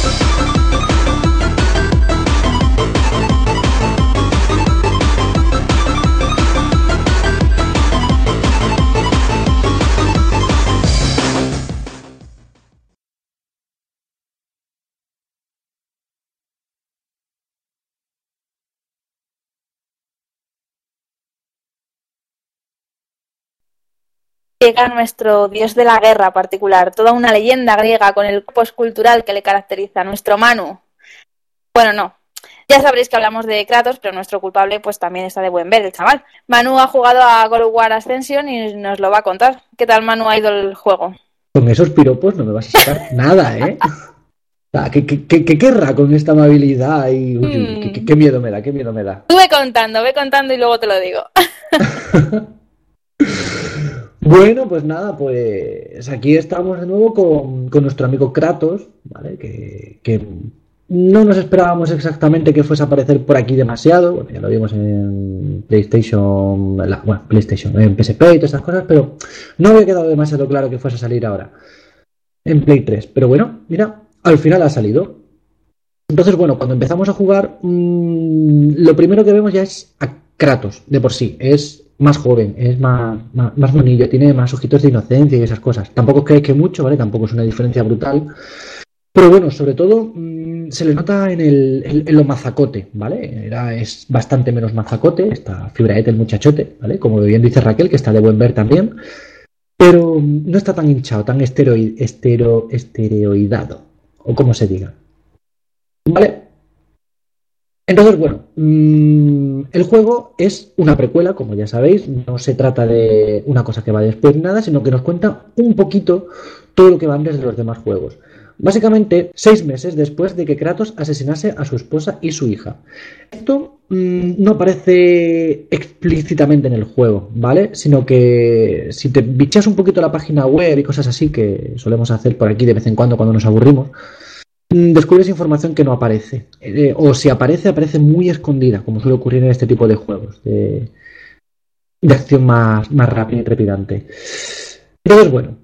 S1: Llega nuestro dios de la guerra particular, toda una leyenda griega con el cuerpo escultural que le caracteriza, nuestro Manu. Bueno, no, ya sabréis que hablamos de Kratos, pero nuestro culpable pues también está de buen ver, el chaval. Manu ha jugado a God of War Ascension y nos lo va a contar. ¿Qué tal, Manu, ha ido el juego?
S2: Con esos piropos no me vas a sacar nada, ¿eh? O sea, ¿qué querrá con esta amabilidad? Y qué miedo me da, qué miedo me da.
S1: Tú ve contando y luego te lo digo.
S2: Bueno, pues nada, pues aquí estamos de nuevo con nuestro amigo Kratos, ¿vale? Que no nos esperábamos exactamente que fuese a aparecer por aquí demasiado. Bueno, ya lo vimos en PlayStation, en PSP y todas esas cosas, pero no había quedado demasiado claro que fuese a salir ahora en Play 3. Pero bueno, mira, al final ha salido. Entonces, bueno, cuando empezamos a jugar, lo primero que vemos ya es a Kratos, de por sí. Es más joven, es más monillo, tiene más ojitos de inocencia y esas cosas. Tampoco es que mucho, ¿vale? Tampoco es una diferencia brutal. Pero bueno, sobre todo se le nota en lo mazacote, ¿vale? Es bastante menos mazacote, está fibraete el muchachote, ¿vale? Como bien dice Raquel, que está de buen ver también. Pero no está tan hinchado, tan esteroidado, o como se diga. ¿Vale? Entonces, bueno, el juego es una precuela, como ya sabéis, no se trata de una cosa que va después ni nada, sino que nos cuenta un poquito todo lo que va antes de los demás juegos. Básicamente, 6 meses después de que Kratos asesinase a su esposa y su hija. Esto no aparece explícitamente en el juego, ¿vale? Sino que si te bichas un poquito la página web y cosas así, que solemos hacer por aquí de vez en cuando nos aburrimos, descubres información que no aparece, o si aparece muy escondida, como suele ocurrir en este tipo de juegos de acción más rápida y trepidante. Entonces, bueno,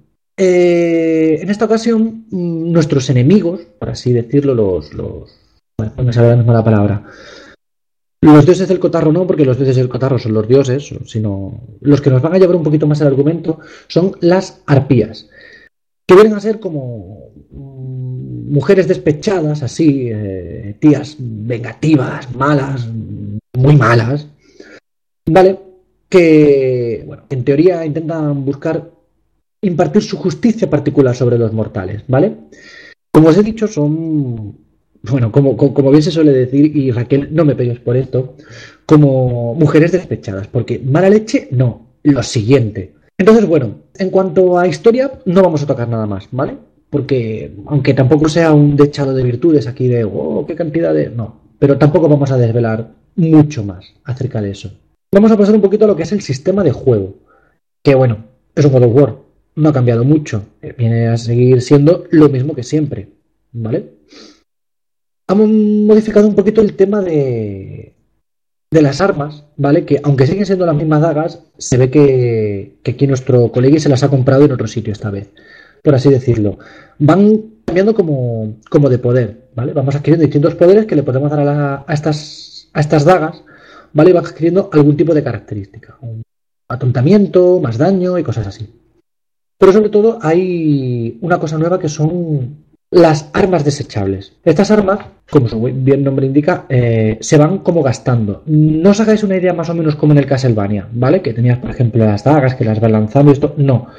S2: en esta ocasión nuestros enemigos, por así decirlo, no me sale la misma palabra, los dioses del cotarro no, porque los dioses del cotarro son los dioses, sino los que nos van a llevar un poquito más al argumento son las arpías, que vienen a ser como mujeres despechadas, así, tías vengativas, malas, muy malas, ¿vale? Que, bueno, en teoría intentan buscar impartir su justicia particular sobre los mortales, ¿vale? Como os he dicho, son, bueno, como bien se suele decir, y Raquel, no me pegues por esto, como mujeres despechadas, porque mala leche, no, lo siguiente. Entonces, bueno, en cuanto a historia, no vamos a tocar nada más, ¿vale? Porque, aunque tampoco sea un dechado de virtudes aquí de, oh, qué cantidad de... No, pero tampoco vamos a desvelar mucho más acerca de eso. Vamos a pasar un poquito a lo que es el sistema de juego, que, bueno, es un God of War, no ha cambiado mucho, viene a seguir siendo lo mismo que siempre, ¿vale? Hemos modificado un poquito el tema de las armas, ¿vale? Que aunque siguen siendo las mismas dagas, se ve que aquí nuestro colegui se las ha comprado en otro sitio esta vez, por así decirlo. Van cambiando como de poder, ¿vale? Vamos adquiriendo distintos poderes que le podemos dar a estas dagas, ¿vale? Y van adquiriendo algún tipo de característica. Un atontamiento, más daño y cosas así. Pero sobre todo hay una cosa nueva que son las armas desechables. Estas armas, como su bien nombre indica, se van como gastando. No os hagáis una idea más o menos como en el Castlevania, ¿vale? Que tenías, por ejemplo, las dagas que las vas lanzando y esto. No.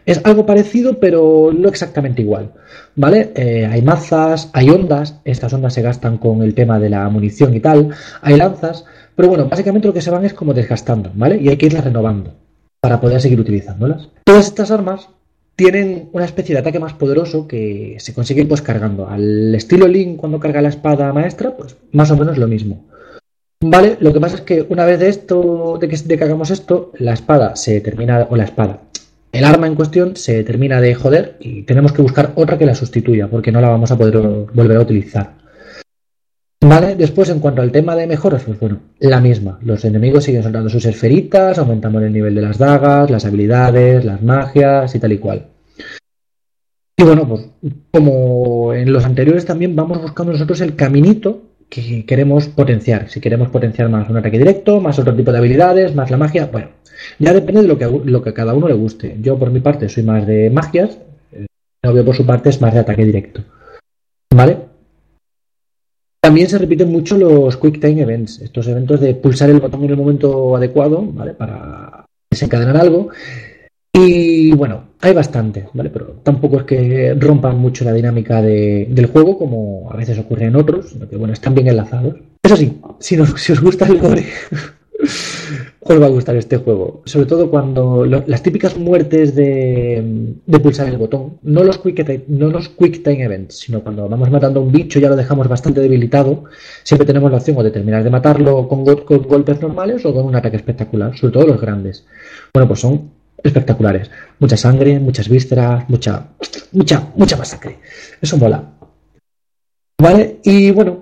S2: Es algo parecido, pero no exactamente igual, ¿vale? Hay mazas, hay ondas, estas ondas se gastan con el tema de la munición y tal, hay lanzas, pero bueno, básicamente lo que se van es como desgastando, ¿vale? Y hay que irlas renovando para poder seguir utilizándolas. Todas estas armas tienen una especie de ataque más poderoso que se consigue pues cargando. Al estilo Link cuando carga la espada maestra, pues más o menos lo mismo. Vale, lo que pasa es que una vez de que hagamos esto, la espada se termina, o la espada, el arma en cuestión se termina de joder y tenemos que buscar otra que la sustituya porque no la vamos a poder volver a utilizar. Vale, después en cuanto al tema de mejoras, pues bueno, la misma. Los enemigos siguen soltando sus esferitas, aumentamos el nivel de las dagas, las habilidades, las magias y tal y cual. Y bueno, pues como en los anteriores también vamos buscando nosotros el caminito que queremos potenciar. Si queremos potenciar más un ataque directo, más otro tipo de habilidades, más la magia, bueno, ya depende de lo que a cada uno le guste. Yo por mi parte soy más de magias, Novio por su parte es más de ataque directo. ¿Vale? También se repiten mucho los Quick Time Events, estos eventos de pulsar el botón en el momento adecuado, ¿vale? Para desencadenar algo. Y bueno, hay bastante, ¿vale? Pero tampoco es que rompan mucho la dinámica del juego, como a veces ocurre en otros, sino que bueno, están bien enlazados. Eso sí, si os gusta el gore, os va a gustar este juego. Sobre todo cuando las típicas muertes de pulsar el botón, no los quick time events, sino cuando vamos matando a un bicho ya lo dejamos bastante debilitado, siempre tenemos la opción o de terminar de matarlo con golpes normales o con un ataque espectacular, sobre todo los grandes. Bueno, pues son espectaculares. Mucha sangre, muchas vísceras, mucha masacre. Eso mola. Vale, y bueno,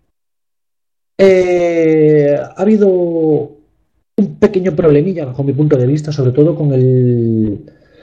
S2: ha habido un pequeño problemilla bajo mi punto de vista, sobre todo con el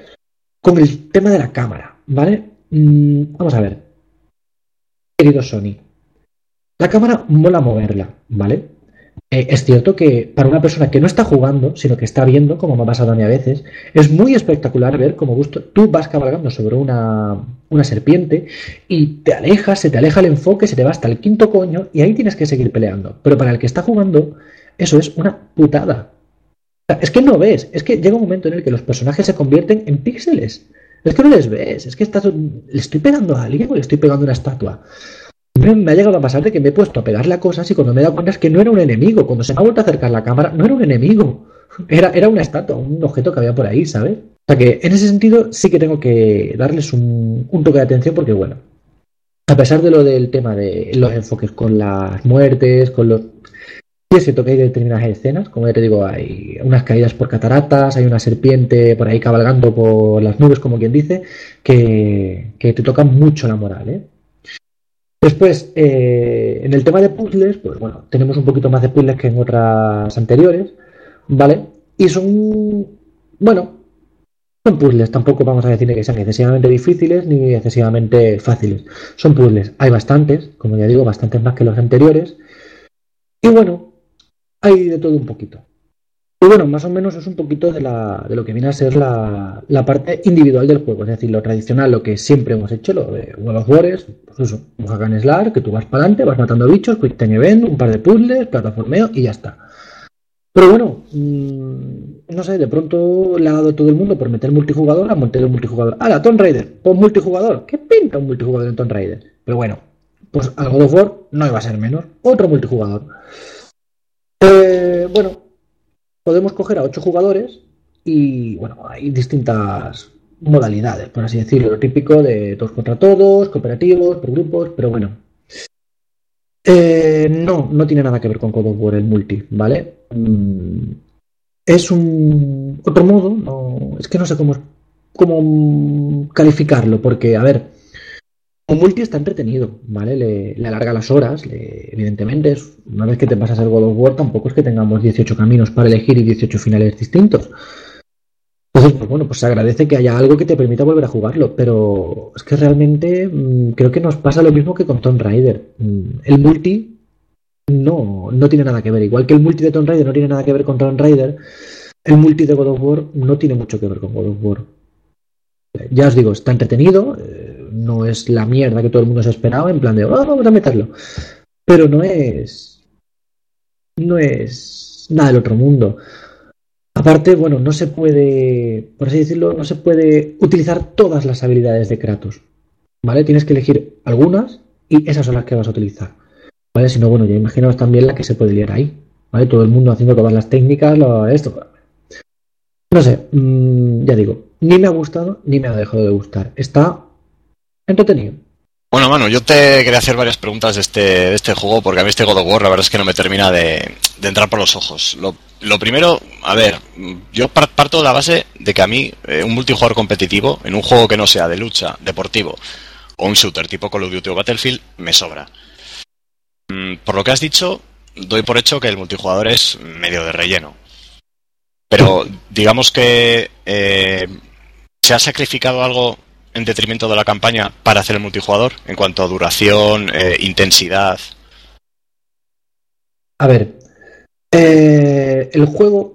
S2: tema de la cámara, ¿vale? Vamos a ver. Querido Sony, la cámara mola moverla, ¿vale? Es cierto que para una persona que no está jugando, sino que está viendo, como me ha pasado a mí a veces, es muy espectacular ver cómo tú vas cabalgando sobre una serpiente y se te aleja el enfoque, se te va hasta el quinto coño y ahí tienes que seguir peleando. Pero para el que está jugando, eso es una putada. O sea, es que no ves, es que llega un momento en el que los personajes se convierten en píxeles. Es que no les ves, es que le estoy pegando a alguien o le estoy pegando a una estatua. Me ha llegado a pasar de que me he puesto a pegarle a cosas y cuando me he dado cuenta es que no era un enemigo. Cuando se me ha vuelto a acercar la cámara, no era un enemigo. Era una estatua, un objeto que había por ahí, ¿sabes? O sea que en ese sentido sí que tengo que darles un toque de atención porque, bueno, a pesar de lo del tema de los enfoques con las muertes, con los... Sí es cierto que hay determinadas escenas, como ya te digo, hay unas caídas por cataratas, hay una serpiente por ahí cabalgando por las nubes, como quien dice, que te tocan mucho la moral, ¿eh? Después, en el tema de puzzles, pues bueno, tenemos un poquito más de puzzles que en otras anteriores, ¿vale? Y son puzzles, tampoco vamos a decir que sean excesivamente difíciles ni excesivamente fáciles. Son puzzles, hay bastantes, como ya digo, bastantes más que los anteriores. Y bueno, hay de todo un poquito. Y bueno, más o menos es un poquito de lo que viene a ser la parte individual del juego, es decir, lo tradicional, lo que siempre hemos hecho, lo de World of War, pues eso, un hack and slash, que tú vas para adelante, vas matando bichos, quick time event, un par de puzzles, plataformeo y ya está. Pero bueno, no sé, de pronto le ha dado todo el mundo por meter multijugador, a montar un multijugador. ¡Hala, Tomb Raider! Pues multijugador. ¿Qué pinta un multijugador en Tomb Raider? Pero bueno, pues al God of War no iba a ser menos. Otro multijugador. Bueno, podemos coger a 8 jugadores y, bueno, hay distintas modalidades, por así decirlo. Lo típico de todos contra todos, cooperativos, por grupos, pero bueno. No tiene nada que ver con God of War el multi, ¿vale? Es un otro modo, es que no sé cómo calificarlo, porque, a ver, un multi está entretenido, ¿vale? Le alarga las horas, evidentemente, una vez que te pasas el God of War, tampoco es que tengamos 18 caminos para elegir y 18 finales distintos. Entonces, pues bueno, pues se agradece que haya algo que te permita volver a jugarlo, pero es que realmente creo que nos pasa lo mismo que con Tomb Raider. El multi no tiene nada que ver. Igual que el multi de Tomb Raider no tiene nada que ver con Tomb Raider, el multi de God of War no tiene mucho que ver con God of War. Ya os digo, está entretenido, no es la mierda que todo el mundo se esperaba, en plan de, vamos a meterlo. Pero no es nada del otro mundo. Aparte, bueno, no se puede, por así decirlo, no se puede utilizar todas las habilidades de Kratos, ¿vale? Tienes que elegir algunas y esas son las que vas a utilizar, ¿vale? Si no, bueno, ya imaginaos también la que se puede liar ahí, ¿vale? Todo el mundo haciendo todas las técnicas, esto. No sé, ya digo, ni me ha gustado ni me ha dejado de gustar. Está entretenido.
S4: Bueno, Manu, yo te quería hacer varias preguntas de este juego, porque a mí este God of War la verdad es que no me termina de entrar por los ojos. Lo primero, a ver, yo parto de la base de que a mí un multijugador competitivo, en un juego que no sea de lucha, deportivo, o un shooter tipo Call of Duty o Battlefield, me sobra. Por lo que has dicho, doy por hecho que el multijugador es medio de relleno. Pero digamos que se ha sacrificado algo en detrimento de la campaña para hacer el multijugador en cuanto a duración, intensidad.
S2: A ver, el juego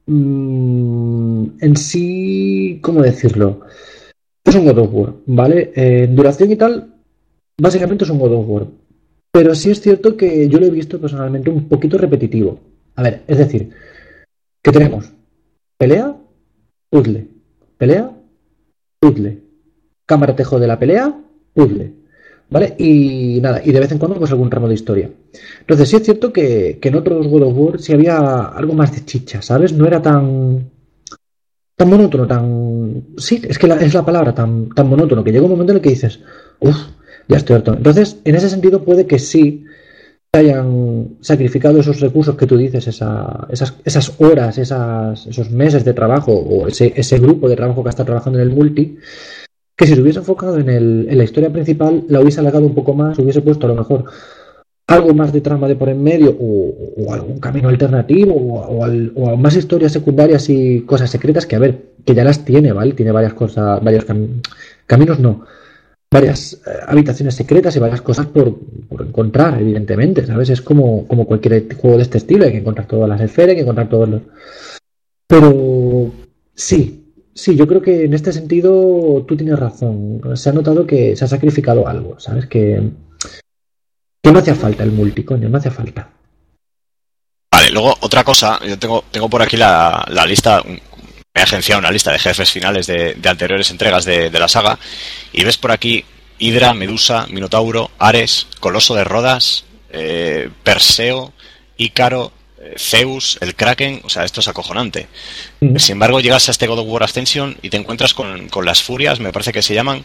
S2: en sí, ¿cómo decirlo? Es un God of War, ¿vale? En duración y tal, básicamente es un God of War. Pero sí es cierto que yo lo he visto personalmente un poquito repetitivo. A ver, es decir, que tenemos pelea, puzzle, pelea, puzzle, camarotejo de la pelea, puzzle, ¿vale? Y nada, y de vez en cuando pues algún tramo de historia. Entonces sí es cierto que en otros God of War sí había algo más de chicha, ¿sabes? No era tan monótono, sí, es que es la palabra, tan monótono, que llega un momento en el que dices, uff, ya estoy harto. Entonces, en ese sentido puede que sí hayan sacrificado esos recursos que tú dices, esas horas, esos meses de trabajo, o ese grupo de trabajo que está trabajando en el multi, que si se hubiese enfocado en la historia principal, la hubiese alargado un poco más, hubiese puesto a lo mejor algo más de trama de por en medio, o algún camino alternativo, o más historias secundarias y cosas secretas que, a ver, que ya las tiene, ¿vale? Tiene varias cosas, caminos no, varias habitaciones secretas y varias cosas por encontrar, evidentemente, ¿sabes? Es como cualquier juego de este estilo, hay que encontrar todas las esferas, hay que encontrar todos los... Pero sí, yo creo que en este sentido tú tienes razón. Se ha notado que se ha sacrificado algo, ¿sabes? Que no hacía falta el multi, coño, no hacía falta.
S4: Vale, luego otra cosa, yo tengo por aquí la lista, me he agenciado una lista de jefes finales de anteriores entregas de la saga, y ves por aquí Hidra, Medusa, Minotauro, Ares, Coloso de Rodas, Perseo, Ícaro, Zeus, el Kraken, o sea, esto es acojonante. Sin embargo, llegas a este God of War Ascension y te encuentras con las Furias, me parece que se llaman.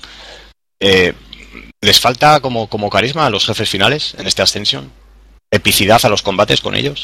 S4: ¿Les falta como carisma a los jefes finales en este Ascension? ¿Epicidad a los combates con ellos?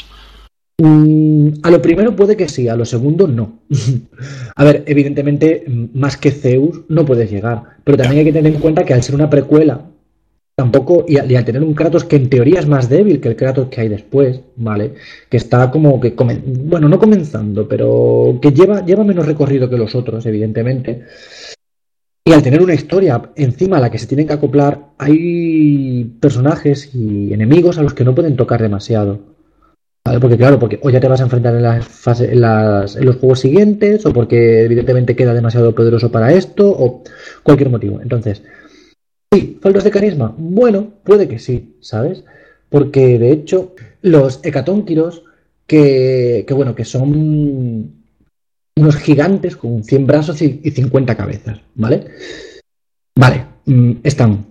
S2: A lo primero puede que sí, a lo segundo no. A ver, evidentemente, más que Zeus no puedes llegar, pero también hay que tener en cuenta que al ser una precuela, tampoco, y al tener un Kratos que en teoría es más débil que el Kratos que hay después, ¿vale? Que está como que, bueno, no comenzando, pero que lleva menos recorrido que los otros, evidentemente. Y al tener una historia encima a la que se tienen que acoplar, hay personajes y enemigos a los que no pueden tocar demasiado. ¿Vale? Porque claro, o ya te vas a enfrentar en los juegos siguientes, o porque evidentemente queda demasiado poderoso para esto, o cualquier motivo. Entonces, sí, ¿faltas de carisma? Bueno, puede que sí, ¿sabes? Porque de hecho, los hecatónquiros, que son unos gigantes con 100 brazos y 50 cabezas, ¿vale? Vale, están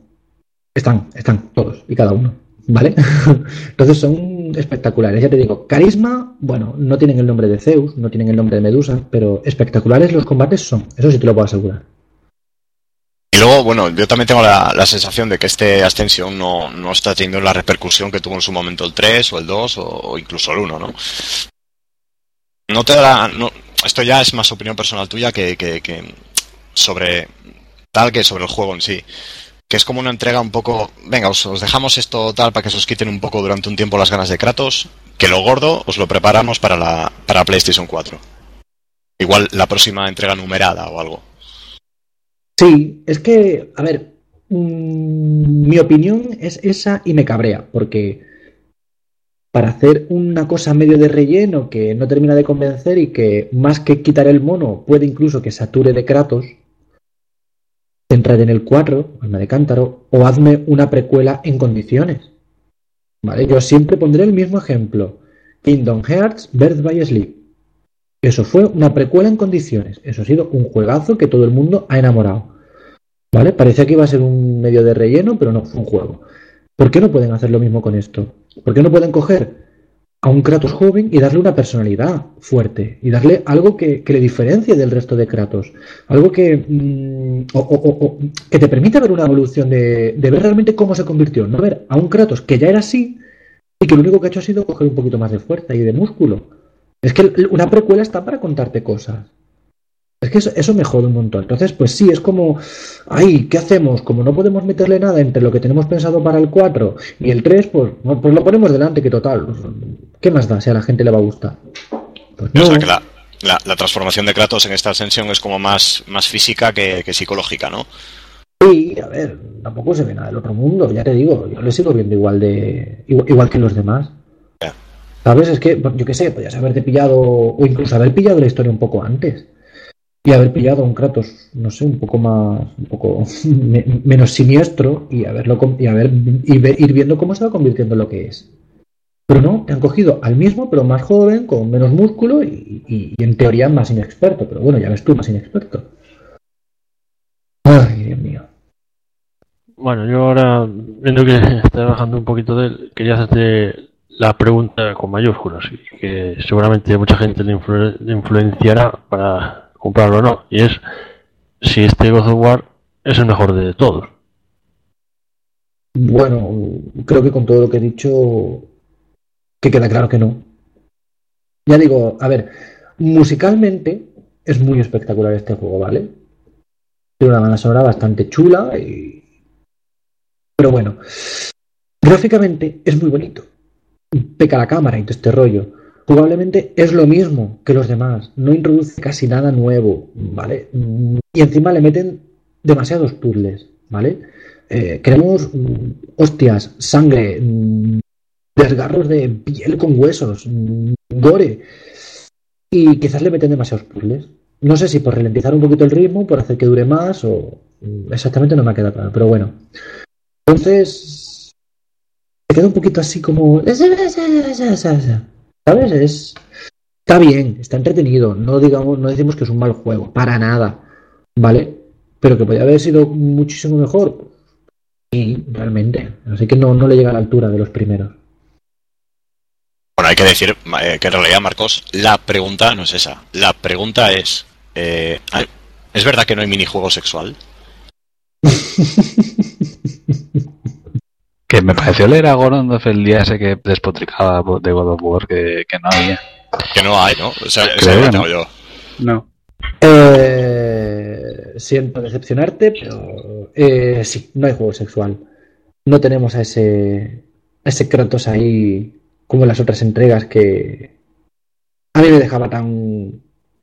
S2: todos y cada uno, ¿vale? Entonces son espectaculares, ya te digo, carisma, bueno, no tienen el nombre de Zeus, no tienen el nombre de Medusa, pero espectaculares los combates son, eso sí te lo puedo asegurar.
S4: Y luego, bueno, yo también tengo la sensación de que este Ascension no está teniendo la repercusión que tuvo en su momento el 3 o el 2 o incluso el 1, ¿no? No te da... No, esto ya es más opinión personal tuya que sobre el juego en sí. Que es como una entrega un poco... Venga, os dejamos esto tal para que se os quiten un poco durante un tiempo las ganas de Kratos, que lo gordo os lo preparamos para PlayStation 4. Igual la próxima entrega numerada o algo.
S2: Sí, es que, a ver, mi opinión es esa y me cabrea, porque para hacer una cosa medio de relleno que no termina de convencer y que más que quitar el mono puede incluso que sature de Kratos, centrad en el 4, alma de cántaro, o hazme una precuela en condiciones. ¿Vale? Yo siempre pondré el mismo ejemplo. Kingdom Hearts, Birth by Sleep. Eso fue una precuela en condiciones. Eso ha sido un juegazo que todo el mundo ha enamorado. ¿Vale? Parecía que iba a ser un medio de relleno, pero no, fue un juego. ¿Por qué no pueden hacer lo mismo con esto? ¿Por qué no pueden coger a un Kratos joven y darle una personalidad fuerte? Y darle algo que le diferencie del resto de Kratos. Algo que que te permita ver una evolución de ver realmente cómo se convirtió. No ver a un Kratos que ya era así y que lo único que ha hecho ha sido coger un poquito más de fuerza y de músculo. Es que una precuela está para contarte cosas. Es que eso me jode un montón. Entonces, pues sí, es como, ay, ¿qué hacemos? Como no podemos meterle nada entre lo que tenemos pensado para el 4 y el 3, pues lo ponemos delante, que total, ¿qué más da si a la gente le va a gustar? Pues no.
S4: O sea, que la transformación de Kratos en esta ascensión es como más física que psicológica, ¿no?
S2: Sí, a ver, tampoco se ve nada del otro mundo, ya te digo, yo le sigo viendo igual que los demás.
S4: Yeah.
S2: ¿Sabes? Es que, yo qué sé, podías haberte pillado, o incluso haber pillado la historia un poco antes. Y haber pillado a un Kratos, no sé, un poco menos siniestro y ir viendo cómo se va convirtiendo en lo que es. Pero no, te han cogido al mismo, pero más joven, con menos músculo y en teoría más inexperto. Pero bueno, ya ves tú, más inexperto. Ay, Dios mío.
S5: Bueno, yo ahora, viendo que está bajando un poquito de él, quería hacerte la pregunta con mayúsculas, y que seguramente mucha gente le influenciará para comprarlo o no, y es si este God of War es el mejor de todos.
S2: Bueno, creo que con todo lo que he dicho, que queda claro que no. Ya digo, a ver, musicalmente es muy espectacular este juego, ¿vale? Tiene una banda sonora bastante chula, pero bueno, gráficamente es muy bonito. Peca la cámara y todo este rollo. Jugablemente es lo mismo que los demás, no introduce casi nada nuevo, ¿vale? Y encima le meten demasiados puzzles, ¿vale? Queremos hostias, sangre, desgarros de piel con huesos, gore, y quizás le meten demasiados puzzles. No sé si por ralentizar un poquito el ritmo, por hacer que dure más, o exactamente no me ha quedado claro, pero bueno. Entonces, se queda un poquito así como... ¿Sabes? Está bien, está entretenido. No decimos que es un mal juego, para nada, ¿vale? Pero que podría haber sido muchísimo mejor. Sí, realmente. Así que no le llega a la altura de los primeros.
S4: Bueno, hay que decir que en realidad, Marcos, la pregunta no es esa. La pregunta es... ¿es verdad que no hay minijuego sexual?
S3: Que me pareció leer a Gorondov el día ese que despotricaba de God of War que no había.
S4: Que no hay, ¿no? O sea,
S3: Creo
S4: eso lo
S3: que
S4: tengo
S3: no.
S4: yo.
S3: No.
S2: Siento decepcionarte, pero sí, no hay juego sexual. No tenemos a ese Kratos ahí como en las otras entregas que a mí me dejaba tan...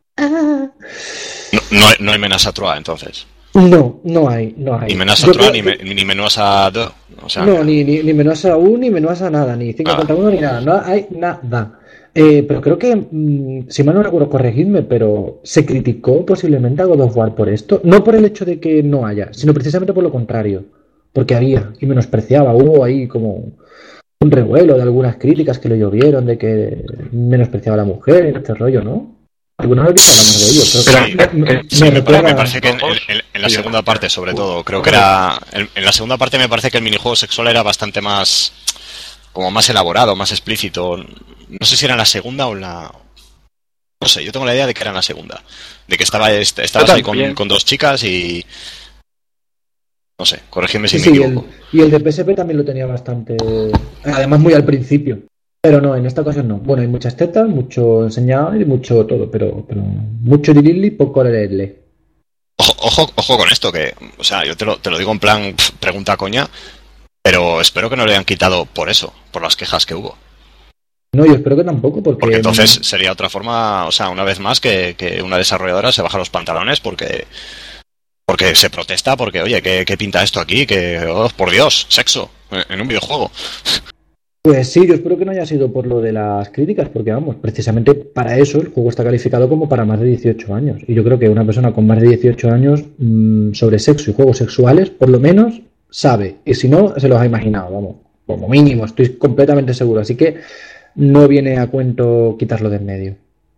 S4: No hay Menace à Trois, entonces.
S2: No hay.
S4: Ni Menace à Trois, ni Menace à Deux. O sea,
S2: no, ni menos a 1, ni menos a nada, ni 5 contra 1, ni nada. No hay nada. Pero creo que, si mal no recuerdo, corregidme, pero se criticó posiblemente a God of War por esto. No por el hecho de que no haya, sino precisamente por lo contrario. Porque había, y menospreciaba. Hubo ahí como un revuelo de algunas críticas que lo llovieron, de que menospreciaba a la mujer en este rollo, ¿no? Alguna vez hablamos de ello. Pero
S4: me parece que en la segunda parte, sobre todo, creo que era... En la segunda parte me parece que el minijuego sexual era bastante más... como más elaborado, más explícito. No sé si era en la segunda o en la... No sé, yo tengo la idea de que era en la segunda. De que estabas ahí con dos chicas y... No sé, corregidme si me equivoco.
S2: Y el de PSP también lo tenía bastante... Además muy al principio. Pero no, en esta ocasión no. Bueno, hay muchas tetas, mucho enseñado y mucho todo, pero mucho lilili, poco lele.
S4: Ojo con esto, que... O sea, yo te lo digo en plan pregunta coña, pero espero que no le hayan quitado por eso, por las quejas que hubo.
S2: No, yo espero que tampoco, porque
S4: entonces sería otra forma, o sea, una vez más que una desarrolladora se baja los pantalones porque se protesta, porque, oye, ¿qué pinta esto aquí? Que, oh, por Dios, sexo en un videojuego.
S2: Pues sí, yo espero que no haya sido por lo de las críticas, porque vamos, precisamente para eso el juego está calificado como para más de 18 años. Y yo creo que una persona con más de 18 años sobre sexo y juegos sexuales, por lo menos, sabe. Y si no, se los ha imaginado, vamos, como mínimo, estoy completamente seguro. Así que no viene a cuento quitarlo de en medio.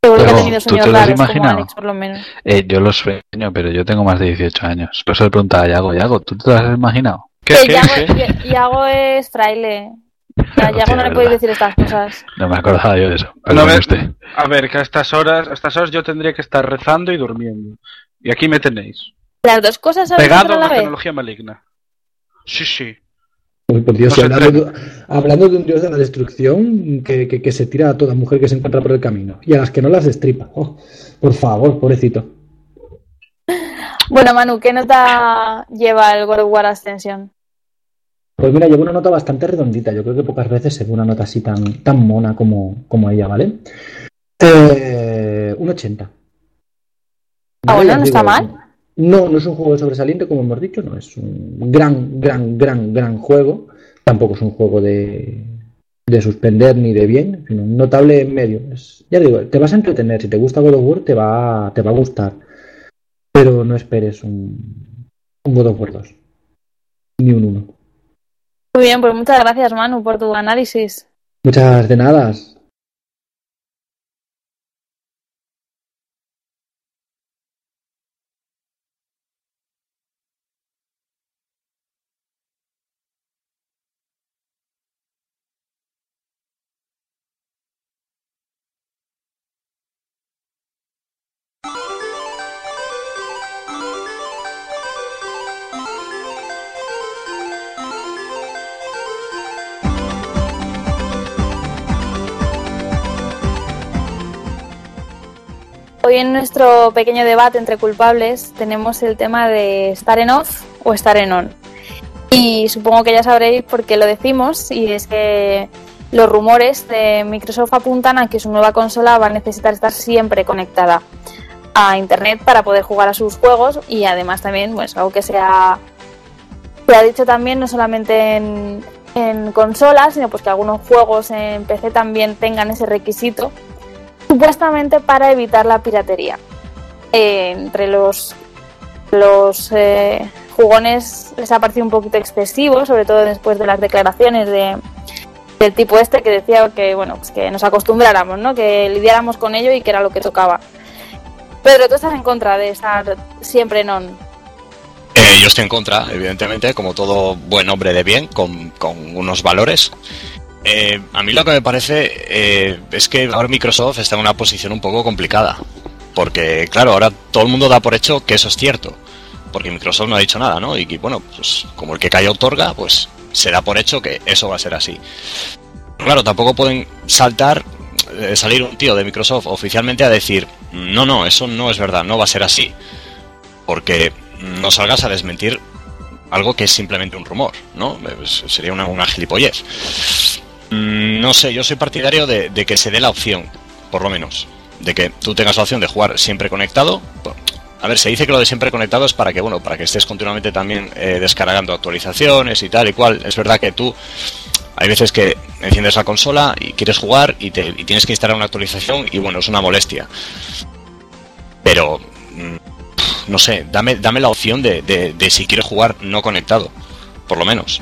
S1: Seguro que ha
S3: Pero,
S1: tenido
S3: ¿tú te
S1: sueños
S3: lo has
S1: raros como
S3: imaginado?
S1: Alex, por lo menos.
S3: Yo lo sueño, pero yo tengo más de 18 años. Por eso le preguntaba a Yago, ¿tú te lo has imaginado?
S1: Que Yago es fraile. A Yago
S3: Hostia,
S1: no le
S3: verdad.
S1: podéis decir estas cosas.
S3: No me acordaba yo de eso.
S6: No,
S3: Perdone usted.
S6: a ver, que a estas horas yo tendría que estar rezando y durmiendo. Y aquí me tenéis.
S1: Las dos cosas a
S6: Pegado a
S1: la
S6: una
S1: vez.
S6: tecnología maligna. Sí.
S2: Uy, por Dios,
S6: No
S2: y
S6: se
S2: hablando de un dios de la destrucción que se tira a toda mujer que se encuentra por el camino y a las que no las destripa. Oh, por favor, pobrecito.
S1: Bueno, Manu, ¿qué nota lleva el God of War Ascension?
S2: Pues mira, llevo una nota bastante redondita. Yo creo que pocas veces se ve una nota así tan mona como ella, ¿vale? Un 80.
S1: Bueno,
S2: Ya
S1: no
S2: os
S1: está
S2: digo,
S1: mal.
S2: No es un juego sobresaliente, como hemos dicho, no es un gran juego. Tampoco es un juego de suspender ni de bien, sino un notable en medio. Ya digo, te vas a entretener. Si te gusta God of War, te va a gustar. Pero no esperes un God of War 2. Ni un 1.
S1: Muy bien, pues muchas gracias, Manu, por tu análisis.
S2: Muchas de nada.
S1: Hoy en nuestro pequeño debate entre culpables tenemos el tema de estar en off o estar en on. Y supongo que ya sabréis por qué lo decimos, y es que los rumores de Microsoft apuntan a que su nueva consola va a necesitar estar siempre conectada a internet para poder jugar a sus juegos, y además también, pues algo que se ha dicho también, no solamente en consolas, sino pues que algunos juegos en PC también tengan ese requisito, supuestamente para evitar la piratería. Entre los jugones les ha parecido un poquito excesivo, sobre todo después de las declaraciones del tipo este que decía que, bueno, pues que nos acostumbráramos, ¿no? Que lidiáramos con ello y que era lo que tocaba. Pedro, ¿tú estás en contra de estar siempre en on?
S4: Yo estoy en contra, evidentemente, como todo buen hombre de bien, con unos valores. A mí lo que me parece es que ahora Microsoft está en una posición un poco complicada. Porque, claro, ahora todo el mundo da por hecho que eso es cierto. Porque Microsoft no ha dicho nada, ¿no? Y bueno, pues como el que calla otorga, pues se da por hecho que eso va a ser así. Claro, tampoco pueden salir un tío de Microsoft oficialmente a decir no, eso no es verdad, no va a ser así. Porque no salgas a desmentir algo que es simplemente un rumor, ¿no? Sería una gilipollez. No sé, yo soy partidario de que se dé la opción, por lo menos, de que tú tengas la opción de jugar siempre conectado. A ver, se dice que lo de siempre conectado es para que estés continuamente también descargando actualizaciones y tal y cual. Es verdad que tú hay veces que enciendes la consola y quieres jugar y tienes que instalar una actualización y bueno, es una molestia. Pero no sé, dame la opción de si quieres jugar no conectado, por lo menos.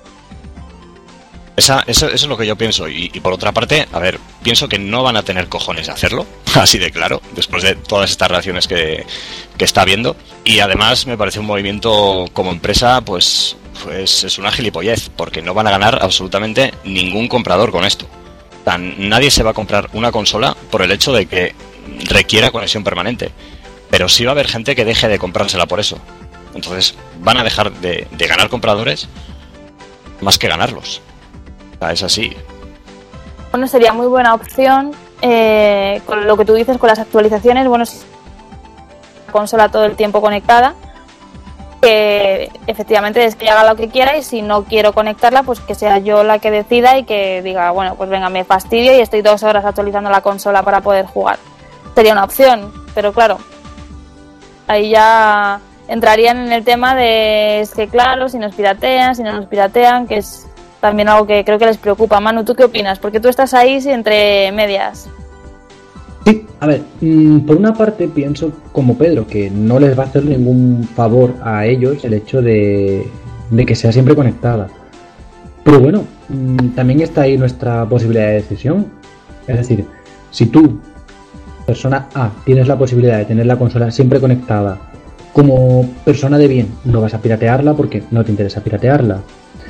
S4: Eso es lo que yo pienso. Y por otra parte, a ver, pienso que no van a tener cojones de hacerlo, así de claro, después de todas estas reacciones que está habiendo. Y además me parece un movimiento como empresa, pues es una gilipollez, porque no van a ganar absolutamente ningún comprador con esto. O sea, nadie se va a comprar una consola por el hecho de que requiera conexión permanente. Pero sí va a haber gente que deje de comprársela por eso. Entonces van a dejar de ganar compradores más que ganarlos. O sea, es así.
S1: Bueno, sería muy buena opción con lo que tú dices, con las actualizaciones. Bueno, si la consola todo el tiempo conectada, que efectivamente es que haga lo que quiera, y si no quiero conectarla, pues que sea yo la que decida y que diga, bueno, pues venga, me fastidio y estoy 2 horas actualizando la consola para poder jugar. Sería una opción, pero claro, ahí ya entrarían en el tema de, es que claro, si nos piratean, que es también algo que creo que les preocupa. Manu, ¿tú qué opinas? Porque tú estás ahí entre medias.
S2: Sí, a ver, por una parte pienso como Pedro que no les va a hacer ningún favor a ellos el hecho de que sea siempre conectada. Pero bueno, también está ahí nuestra posibilidad de decisión. Es decir, si tú persona A, tienes la posibilidad de tener la consola siempre conectada, como persona de bien, no vas a piratearla porque no te interesa piratearla.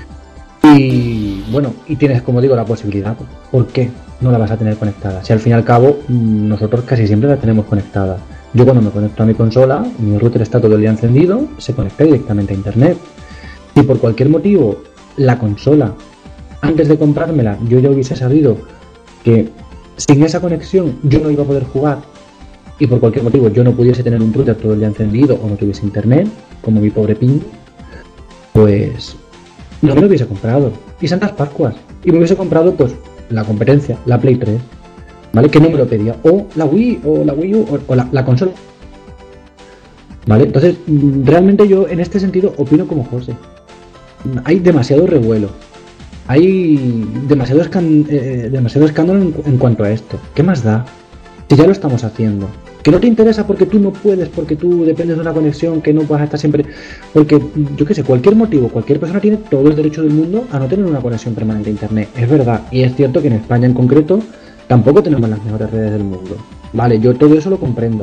S2: Y bueno, y tienes, como digo, la posibilidad. ¿Por qué no la vas a tener conectada? Si al fin y al cabo nosotros casi siempre la tenemos conectada. Yo cuando me conecto a mi consola, mi router está todo el día encendido, se conecta directamente a internet. Si por cualquier motivo la consola, antes de comprármela, yo ya hubiese sabido que sin esa conexión yo no iba a poder jugar, y por cualquier motivo yo no pudiese tener un router todo el día encendido o no tuviese internet, como mi pobre Ping, pues no me lo hubiese comprado. Y Santas Pascuas. Y me hubiese comprado pues la competencia, la Play 3, ¿vale? Que no me lo pedía. O la Wii, o la Wii U, o la consola. ¿Vale? Entonces, realmente yo en este sentido opino como José. Hay demasiado revuelo. Hay demasiado escándalo en cuanto a esto. ¿Qué más da? Si ya lo estamos haciendo. Que no te interesa porque tú no puedes, porque tú dependes de una conexión, que no vas a estar siempre... Porque, yo qué sé, cualquier motivo, cualquier persona tiene todo el derecho del mundo a no tener una conexión permanente a internet. Es verdad, y es cierto que en España en concreto tampoco tenemos las mejores redes del mundo. Vale, yo todo eso lo comprendo.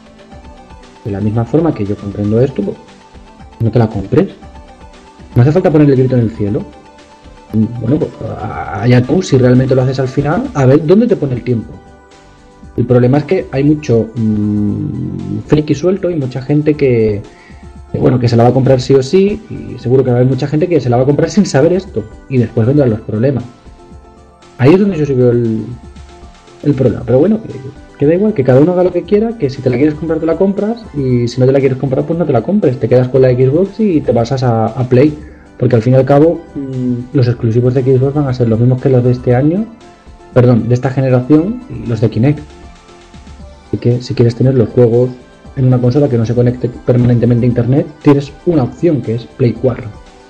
S2: De la misma forma que yo comprendo esto, pues, no te la compres. No hace falta poner el grito en el cielo. Bueno, pues allá tú, si realmente lo haces al final, a ver dónde te pone el tiempo. El problema es que hay mucho friki suelto y mucha gente que se la va a comprar sí o sí, y seguro que va a haber mucha gente que se la va a comprar sin saber esto, y después vendrán los problemas. Ahí es donde yo sí veo el problema. Pero bueno, que da igual, que cada uno haga lo que quiera, que si te la quieres comprar te la compras, y si no te la quieres comprar pues no te la compres, te quedas con la Xbox y te pasas a Play, porque al fin y al cabo los exclusivos de Xbox van a ser los mismos que los de este año, perdón, de esta generación, y los de Kinect. Así que si quieres tener los juegos en una consola que no se conecte permanentemente a internet, tienes una opción que es Play 4.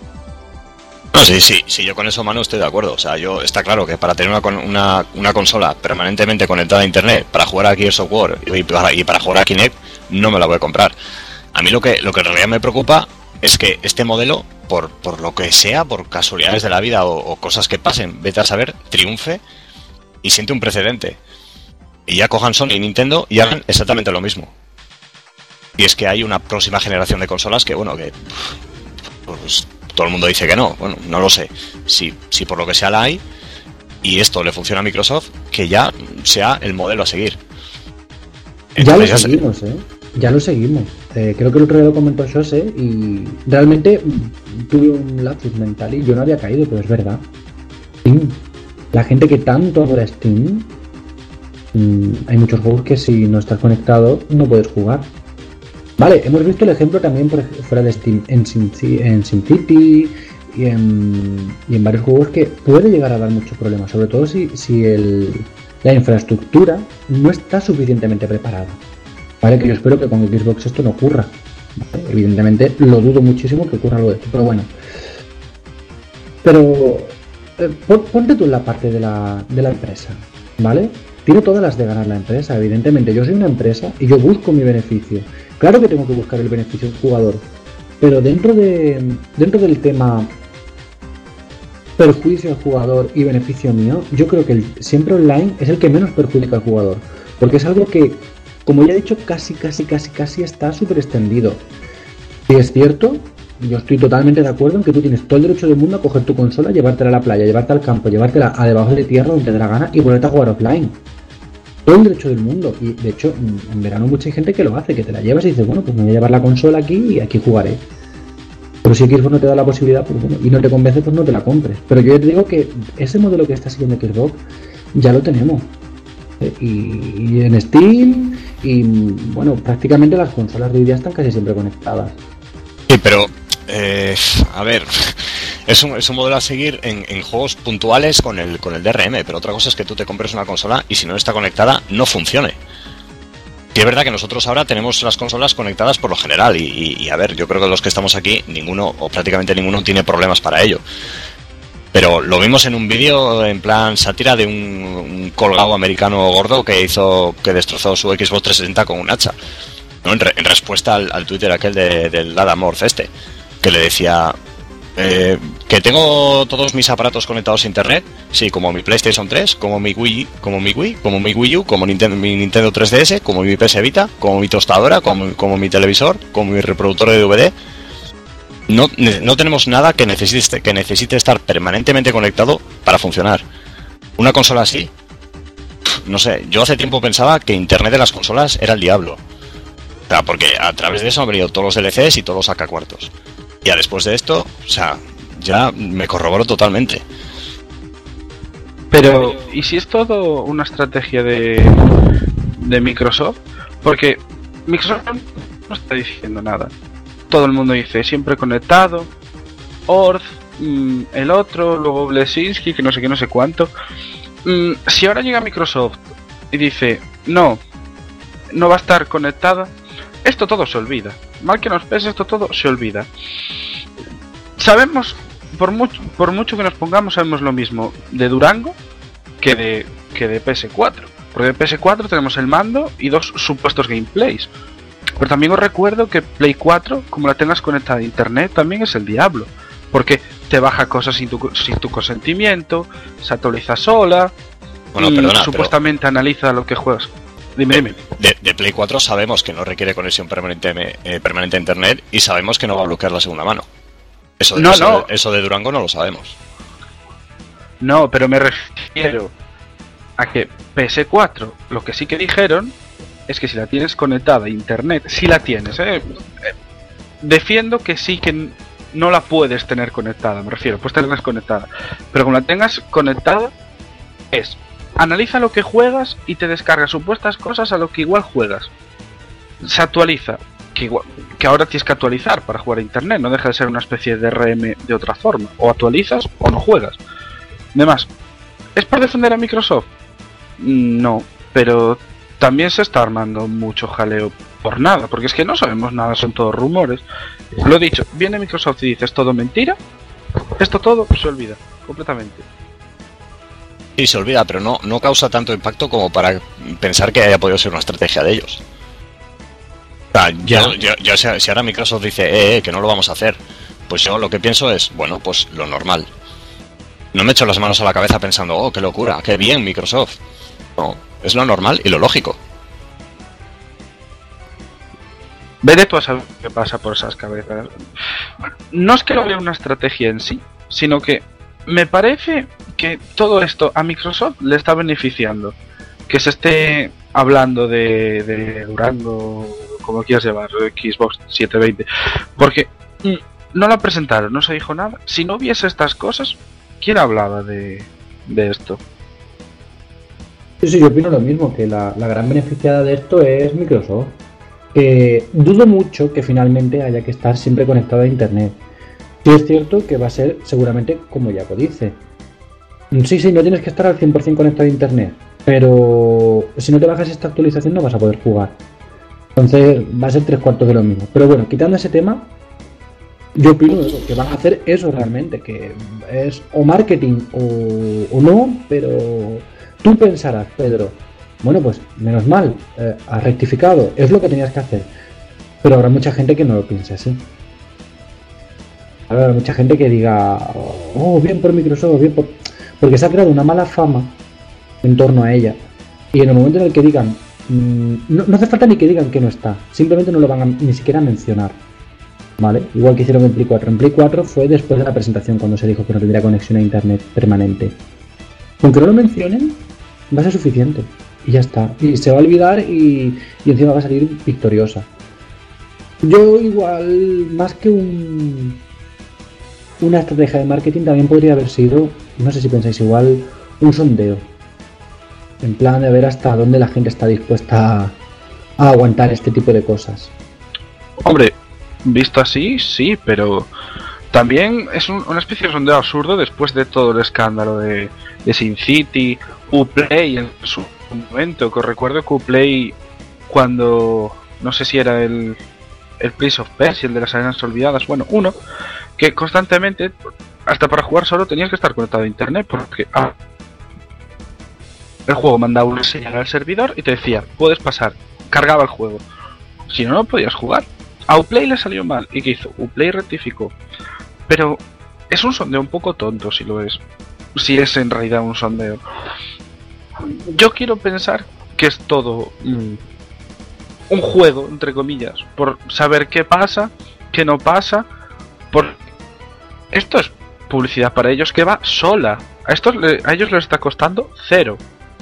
S4: No, sí, yo con eso, Manu, estoy de acuerdo. O sea, está claro que para tener una consola permanentemente conectada a internet, para jugar a Gears of War y para jugar a Kinect, no me la voy a comprar. A mí lo que en realidad me preocupa es que este modelo, por lo que sea, por casualidades de la vida o cosas que pasen, vete a saber, triunfe y siente un precedente. Y ya cojan Sony y Nintendo y hagan exactamente lo mismo. Y es que hay una próxima generación de consolas que, bueno, que pues, todo el mundo dice que no. Bueno, no lo sé. Si por lo que sea la hay y esto le funciona a Microsoft, que ya sea el modelo a seguir.
S2: Entonces, ya lo seguimos, Ya lo seguimos. Creo que el otro día lo comentó José y realmente tuve un lapsus mental y yo no había caído, pero es verdad. Steam. La gente que tanto adora Steam... hay muchos juegos que si no estás conectado no puedes jugar. Vale, hemos visto el ejemplo también fuera de Steam en SimCity y en varios juegos que puede llegar a dar muchos problemas, sobre todo si la infraestructura no está suficientemente preparada. Vale, que yo espero que con Xbox esto no ocurra. Vale, evidentemente lo dudo muchísimo que ocurra algo de esto, pero bueno. Pero ponte tú en la parte de la empresa, ¿vale? Tiene todas las de ganar la empresa, evidentemente. Yo soy una empresa y yo busco mi beneficio. Claro que tengo que buscar el beneficio del jugador, pero dentro del tema perjuicio al jugador y beneficio mío, yo creo que siempre online es el que menos perjudica al jugador, porque es algo que, como ya he dicho, casi está súper extendido. Y es cierto, yo estoy totalmente de acuerdo en que tú tienes todo el derecho del mundo a coger tu consola, llevártela a la playa, llevártela al campo, llevártela a debajo de tierra donde te dé la gana y ponerte a jugar offline. Todo el derecho del mundo. Y de hecho, en verano mucha gente que lo hace, que te la llevas y dices, bueno, pues me voy a llevar la consola aquí y aquí jugaré. Pero si Xbox no te da la posibilidad, pues bueno, y no te convence, pues no te la compres. Pero yo ya te digo que ese modelo que está siguiendo Xbox ya lo tenemos. Y en Steam, y bueno, prácticamente las consolas de hoy día están casi siempre conectadas.
S4: Sí, pero a ver, es un modelo a seguir en juegos puntuales con el DRM, pero otra cosa es que tú te compres una consola y si no está conectada no funcione. Y es verdad que nosotros ahora tenemos las consolas conectadas por lo general y a ver, yo creo que los que estamos aquí, ninguno o prácticamente ninguno tiene problemas para ello. Pero lo vimos en un vídeo en plan sátira de un colgado americano gordo que destrozó su Xbox 360 con un hacha, ¿no? En respuesta al Twitter aquel del Adam Morth que le decía, Que tengo todos mis aparatos conectados a internet, sí, como mi PlayStation 3, como mi Wii, como mi Wii U, como mi Nintendo 3DS, como mi PS Vita, como mi tostadora, como mi televisor, como mi reproductor de DVD. No tenemos nada que necesite estar permanentemente conectado para funcionar. Una consola así, no sé, yo hace tiempo pensaba que internet de las consolas era el diablo. O sea, porque a través de eso han venido todos los DLCs y todos los sacacuartos. Ya después de esto, o sea, ya me corroboro totalmente.
S6: Pero, ¿y si es todo una estrategia de Microsoft? Porque Microsoft no está diciendo nada. Todo el mundo dice, siempre conectado, Orth, el otro, luego Blesinski, que no sé qué, no sé cuánto. Si ahora llega Microsoft y dice, no va a estar conectada, esto todo se olvida. Mal que nos pese, esto todo se olvida. Sabemos, por mucho que nos pongamos, sabemos lo mismo de Durango que de PS4. Porque de PS4 tenemos el mando y 2 supuestos gameplays. Pero también os recuerdo que Play 4, como la tengas conectada a internet, también es el diablo. Porque te baja cosas sin tu consentimiento, se actualiza sola,
S4: bueno, perdona,
S6: supuestamente analiza lo que juegas. Dime.
S4: De Play 4 sabemos que no requiere conexión permanente a internet y sabemos que no va a bloquear la segunda mano. Eso de Durango no lo sabemos.
S6: No, pero me refiero a que PS4, lo que sí que dijeron es que si la tienes conectada a internet, si la tienes, defiendo que sí que no la puedes tener conectada, me refiero, puedes tenerla conectada, pero como la tengas conectada, analiza lo que juegas y te descarga supuestas cosas a lo que igual juegas. Se actualiza, que ahora tienes que actualizar para jugar a internet, no deja de ser una especie de DRM de otra forma, o actualizas o no juegas. Además, ¿es por defender a Microsoft? No, pero también se está armando mucho jaleo por nada, porque es que no sabemos nada, son todos rumores. Lo he dicho, viene Microsoft y dice, es todo mentira, esto todo se olvida completamente.
S4: Sí, se olvida, pero no causa tanto impacto como para pensar que haya podido ser una estrategia de ellos. O sea, si ahora Microsoft dice que no lo vamos a hacer, pues yo lo que pienso es, bueno, pues lo normal. No me echo las manos a la cabeza pensando, oh, qué locura, qué bien Microsoft. No, es lo normal y lo lógico.
S6: Veré tú a saber qué pasa por esas cabezas. Bueno, no es que lo vea una estrategia en sí, sino que me parece que todo esto a Microsoft le está beneficiando. Que se esté hablando de Durango, como quieras llamar, Xbox 720. Porque no la presentaron, no se dijo nada. Si no hubiese estas cosas, ¿quién hablaba de esto?
S2: Sí, yo opino lo mismo, que la gran beneficiada de esto es Microsoft. Dudo mucho que finalmente haya que estar siempre conectado a internet. Sí es cierto que va a ser seguramente como Jaco dice. Sí, no tienes que estar al 100% conectado a internet, pero si no te bajas esta actualización no vas a poder jugar. Entonces va a ser 3/4 de lo mismo. Pero bueno, quitando ese tema, yo opino que van a hacer eso realmente, que es o marketing o no, pero tú pensarás, Pedro, bueno, pues menos mal, has rectificado, es lo que tenías que hacer. Pero habrá mucha gente que no lo piense así. Habrá mucha gente que diga, oh, bien por Microsoft, porque se ha creado una mala fama en torno a ella. Y en el momento en el que digan, no hace falta ni que digan que no está, simplemente no lo van a ni siquiera mencionar. ¿Vale? Igual que hicieron en Play 4. En Play 4 fue después de la presentación cuando se dijo que no tendría conexión a internet permanente. Aunque no lo mencionen, va a ser suficiente. Y ya está. Y se va a olvidar y encima va a salir victoriosa. Yo igual, más que una estrategia de marketing, también podría haber sido, no sé si pensáis igual, un sondeo. En plan de ver hasta dónde la gente está dispuesta a aguantar este tipo de cosas.
S6: Hombre, visto así, sí, pero también es una especie de sondeo absurdo después de todo el escándalo de Sin City, Uplay en su momento, que os recuerdo que Uplay, cuando, no sé si era el Prince of Persia, el de las arenas olvidadas, bueno, uno, que constantemente, hasta para jugar solo tenías que estar conectado a internet, porque el juego mandaba una señal al servidor y te decía, puedes pasar, cargaba el juego, si no, no podías jugar. A Uplay le salió mal, ¿y qué hizo? Uplay rectificó, pero es un sondeo un poco tonto si lo es. Si es en realidad un sondeo. Yo quiero pensar que es todo un juego, entre comillas, por saber qué pasa, qué no pasa. Esto es publicidad para ellos que va sola. A ellos les está costando cero.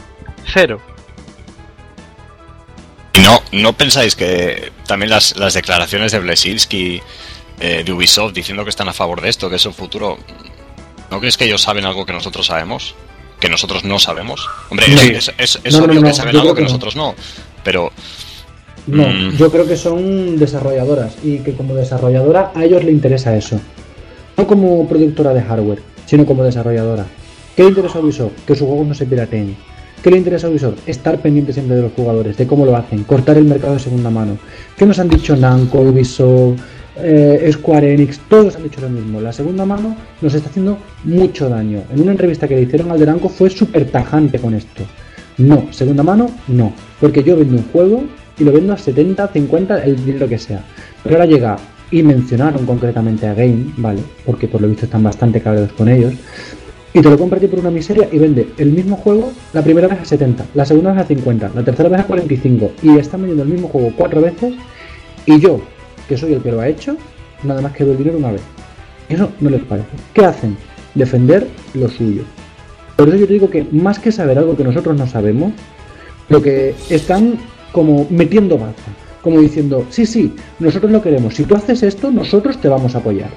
S4: ¿Y no pensáis que también las declaraciones de Blesinski, de Ubisoft, diciendo que están a favor de esto, que es un futuro... ¿No crees que ellos saben algo que nosotros sabemos? ¿Que nosotros no sabemos? Hombre,
S2: no.
S4: es obvio que saben algo que nosotros no. Pero...
S2: No, yo creo que son desarrolladoras y que como desarrolladora a ellos les interesa eso. No como productora de hardware, sino como desarrolladora. ¿Qué le interesa a Ubisoft? Que sus juegos no se pirateen. ¿Qué le interesa a Ubisoft? Estar pendiente siempre de los jugadores, de cómo lo hacen, cortar el mercado de segunda mano. ¿Qué nos han dicho Namco, Ubisoft, Square Enix? Todos han dicho lo mismo. La segunda mano nos está haciendo mucho daño. En una entrevista que le hicieron al de Namco fue súper tajante con esto. No, segunda mano, no. Porque yo vendo un juego y lo vendo a 70, 50, el dinero que sea. Pero ahora llega, y mencionaron concretamente a Game, ¿vale? Porque por lo visto están bastante cabreados con ellos. Y te lo compra a ti por una miseria y vende el mismo juego la primera vez a 70, la segunda vez a 50, la tercera vez a 45. Y están vendiendo el mismo juego 4 veces. Y yo, que soy el que lo ha hecho, nada más que doy el dinero una vez. Eso no les parece. ¿Qué hacen? Defender lo suyo. Por eso yo te digo que más que saber algo que nosotros no sabemos, lo que están como metiendo baza, como diciendo, sí, nosotros lo queremos, si tú haces esto, nosotros te vamos a apoyar.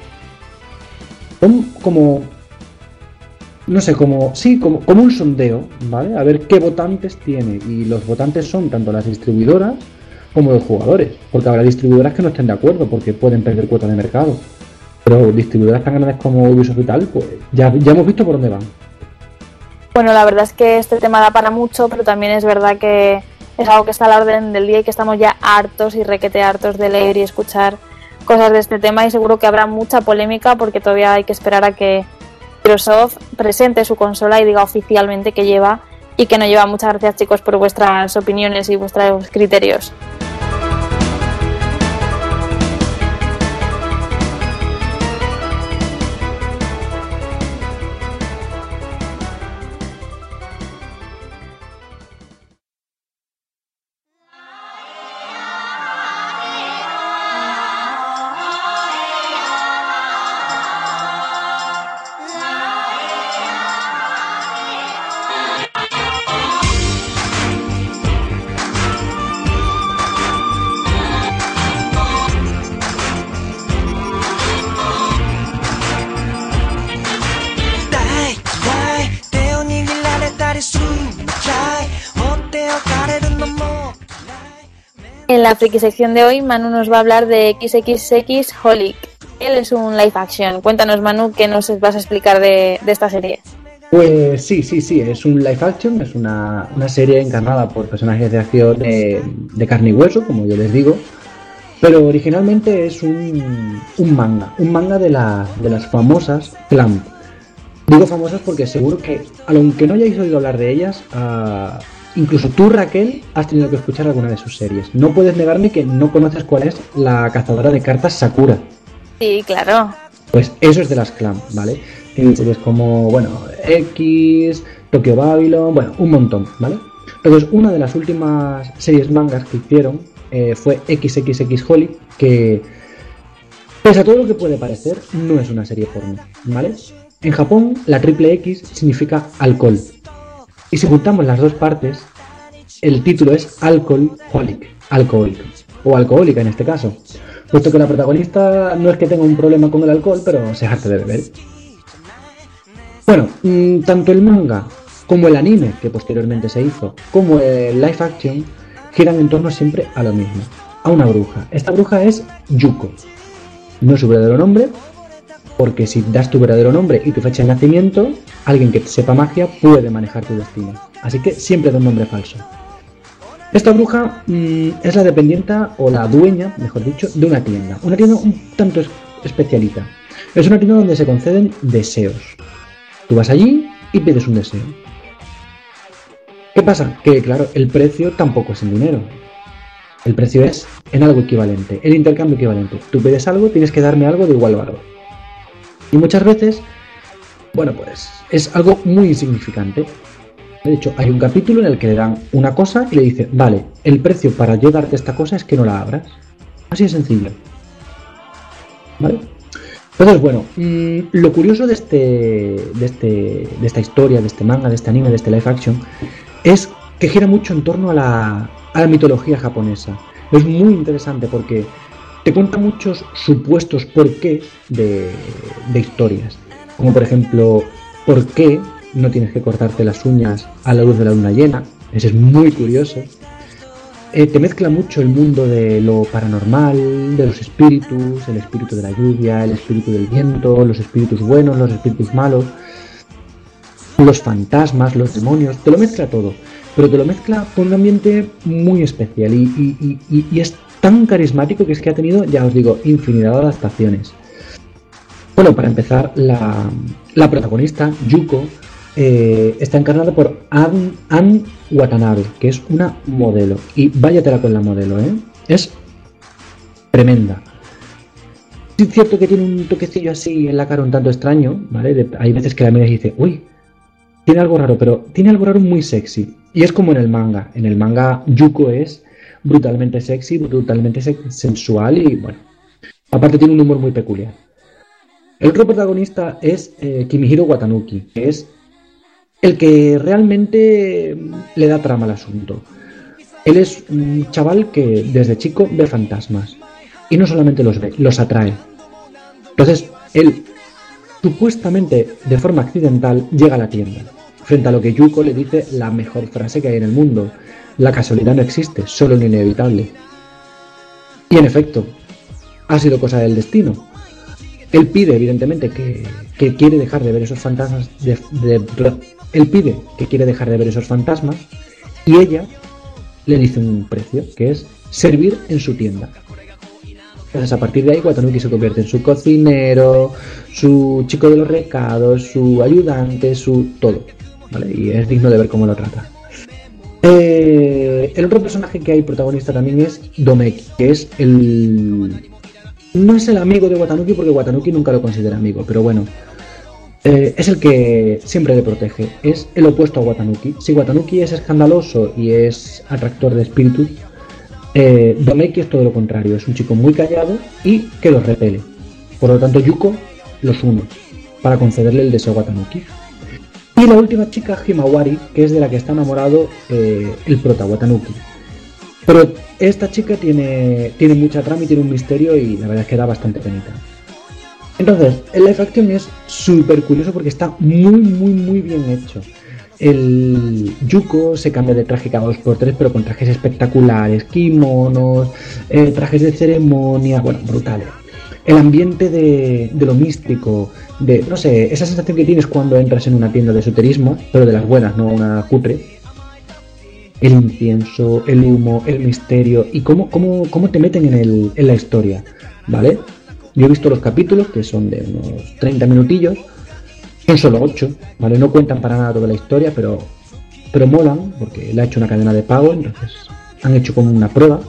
S2: Como no sé, como un sondeo, ¿vale? A ver qué votantes tiene, y los votantes son tanto las distribuidoras como los jugadores, porque habrá distribuidoras que no estén de acuerdo porque pueden perder cuota de mercado, pero distribuidoras tan grandes como Ubisoft y tal, pues ya hemos visto por dónde van.
S1: Bueno, la verdad es que este tema da para mucho, pero también es verdad que es algo que está a la orden del día y que estamos ya hartos y requete hartos de leer y escuchar cosas de este tema, y seguro que habrá mucha polémica porque todavía hay que esperar a que Microsoft presente su consola y diga oficialmente que lleva y que no lleva. Muchas gracias, chicos, por vuestras opiniones y vuestros criterios. En la friki sección de hoy, Manu nos va a hablar de XXX Holic. Él es un live action. Cuéntanos, Manu, ¿qué nos vas a explicar de esta serie?
S2: Pues sí, es un live action, es una serie encarnada por personajes de acción de carne y hueso, como yo les digo, pero originalmente es un manga de las famosas Clamp. Digo famosas porque seguro que, aunque no hayáis oído hablar de ellas, incluso tú, Raquel, has tenido que escuchar alguna de sus series. No puedes negarme que no conoces cuál es la cazadora de cartas Sakura.
S1: Sí, claro.
S2: Pues eso es de las Clamp, ¿vale? Tienen series como, X, Tokyo Babylon, un montón, ¿vale? Entonces, una de las últimas series mangas que hicieron fue XXX Holic, que, pese a todo lo que puede parecer, no es una serie porno, ¿vale? En Japón, la triple X significa alcohol. Y si juntamos las dos partes, el título es Alcohol Holic, alcohólico, o alcohólica en este caso, puesto que la protagonista no es que tenga un problema con el alcohol, pero se harta de beber. Bueno, tanto el manga como el anime, que posteriormente se hizo, como el live action, giran en torno siempre a lo mismo, a una bruja. Esta bruja es Yuko. No es su verdadero nombre, porque si das tu verdadero nombre y tu fecha de nacimiento, alguien que sepa magia puede manejar tu destino. Así que siempre da un nombre falso. Esta bruja es la dependienta, o la dueña, mejor dicho, de una tienda. Una tienda un tanto especialita. Es una tienda donde se conceden deseos. Tú vas allí y pides un deseo. ¿Qué pasa? Que claro, el precio tampoco es en dinero. El precio es en algo equivalente, el intercambio equivalente. Tú pides algo, tienes que darme algo de igual valor. Y muchas veces, bueno, pues es algo muy insignificante. De hecho, hay un capítulo en el que le dan una cosa y le dice, vale, el precio para yo darte esta cosa es que no la abras. Así de sencillo. ¿Vale? Entonces, bueno, lo curioso de esta historia, de este manga, de este anime, de este live action, es que gira mucho en torno a la mitología japonesa. Es muy interesante porque te cuenta muchos supuestos porqués de historias. Como por ejemplo, ¿por qué no tienes que cortarte las uñas a la luz de la luna llena? Ese es muy curioso. Te mezcla mucho el mundo de lo paranormal, de los espíritus, el espíritu de la lluvia, el espíritu del viento, los espíritus buenos, los espíritus malos, los fantasmas, los demonios. Te lo mezcla todo, pero te lo mezcla con un ambiente muy especial y es tan carismático que es que ha tenido, ya os digo, infinidad de adaptaciones. Bueno, para empezar, la protagonista, Yuko, está encarnada por Anne Watanabe, que es una modelo. Y váyatela con la modelo, ¿eh? Es tremenda. Sí es cierto que tiene un toquecillo así en la cara un tanto extraño, ¿vale? Hay veces que la miras y dice, uy, tiene algo raro, pero tiene algo raro muy sexy. Y es como en el manga. En el manga, Yuko es brutalmente sexy, brutalmente sensual y, bueno, aparte tiene un humor muy peculiar. El otro protagonista es Kimihiro Watanuki, que es el que realmente le da trama al asunto. Él es un chaval que desde chico ve fantasmas. Y no solamente los ve, los atrae. Entonces, él, supuestamente de forma accidental, llega a la tienda. Frente a lo que Yuko le dice la mejor frase que hay en el mundo. La casualidad no existe, solo lo inevitable. Y en efecto, ha sido cosa del destino. Él pide, evidentemente, que quiere dejar de ver esos fantasmas. Él pide que quiere dejar de ver esos fantasmas. Y ella le dice un precio, que es servir en su tienda. Entonces, a partir de ahí, Watanuki se convierte en su cocinero, su chico de los recados, su ayudante, su todo. ¿Vale? Y es digno de ver cómo lo trata. El otro personaje que hay protagonista también es Domeki, que es no es el amigo de Watanuki porque Watanuki nunca lo considera amigo, pero bueno, es el que siempre le protege, es el opuesto a Watanuki. Si Watanuki es escandaloso y es atractor de espíritus, Domeki es todo lo contrario, es un chico muy callado y que los repele. Por lo tanto, Yuko los une para concederle el deseo a Watanuki. Y la última chica, Himawari, que es de la que está enamorado el prota, Watanuki. Pero esta chica tiene mucha trama y tiene un misterio y la verdad es que da bastante penita. Entonces, el live action es súper curioso porque está muy bien hecho. El Yuko se cambia de traje cada 2x3, pero con trajes espectaculares, kimonos, trajes de ceremonia, bueno, brutales. El ambiente de lo místico, de, no sé, esa sensación que tienes cuando entras en una tienda de esoterismo, pero de las buenas, no una cutre. El incienso, el humo, el misterio y cómo te meten en la historia, ¿vale? Yo he visto los capítulos, que son de unos 30 minutillos, son solo 8, ¿vale? No cuentan para nada toda la historia, pero molan, porque le ha hecho una cadena de pago, entonces han hecho como una prueba.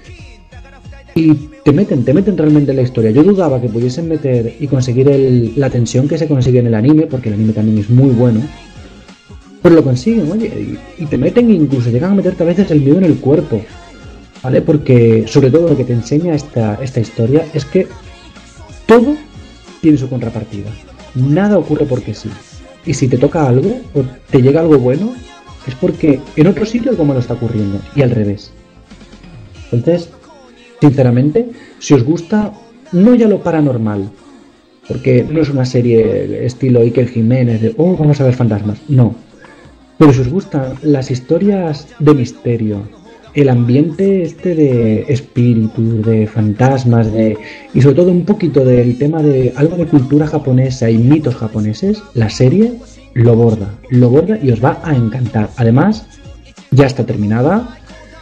S2: Y te meten realmente en la historia. Yo dudaba que pudiesen meter y conseguir la tensión que se consigue en el anime, porque el anime también es muy bueno. Pero lo consiguen, oye, y te meten e incluso llegan a meterte a veces el miedo en el cuerpo, ¿vale? Porque sobre todo lo que te enseña esta historia es que todo tiene su contrapartida. Nada ocurre porque sí. Y si te toca algo o te llega algo bueno, es porque en otro sitio algo malo está ocurriendo y al revés. Entonces, sinceramente, si os gusta, no ya lo paranormal, porque no es una serie estilo Iker Jiménez de, vamos a ver fantasmas, no. Pero si os gustan las historias de misterio, el ambiente este de espíritus, de fantasmas, y sobre todo un poquito del tema de algo de cultura japonesa y mitos japoneses, la serie lo borda y os va a encantar. Además, ya está terminada,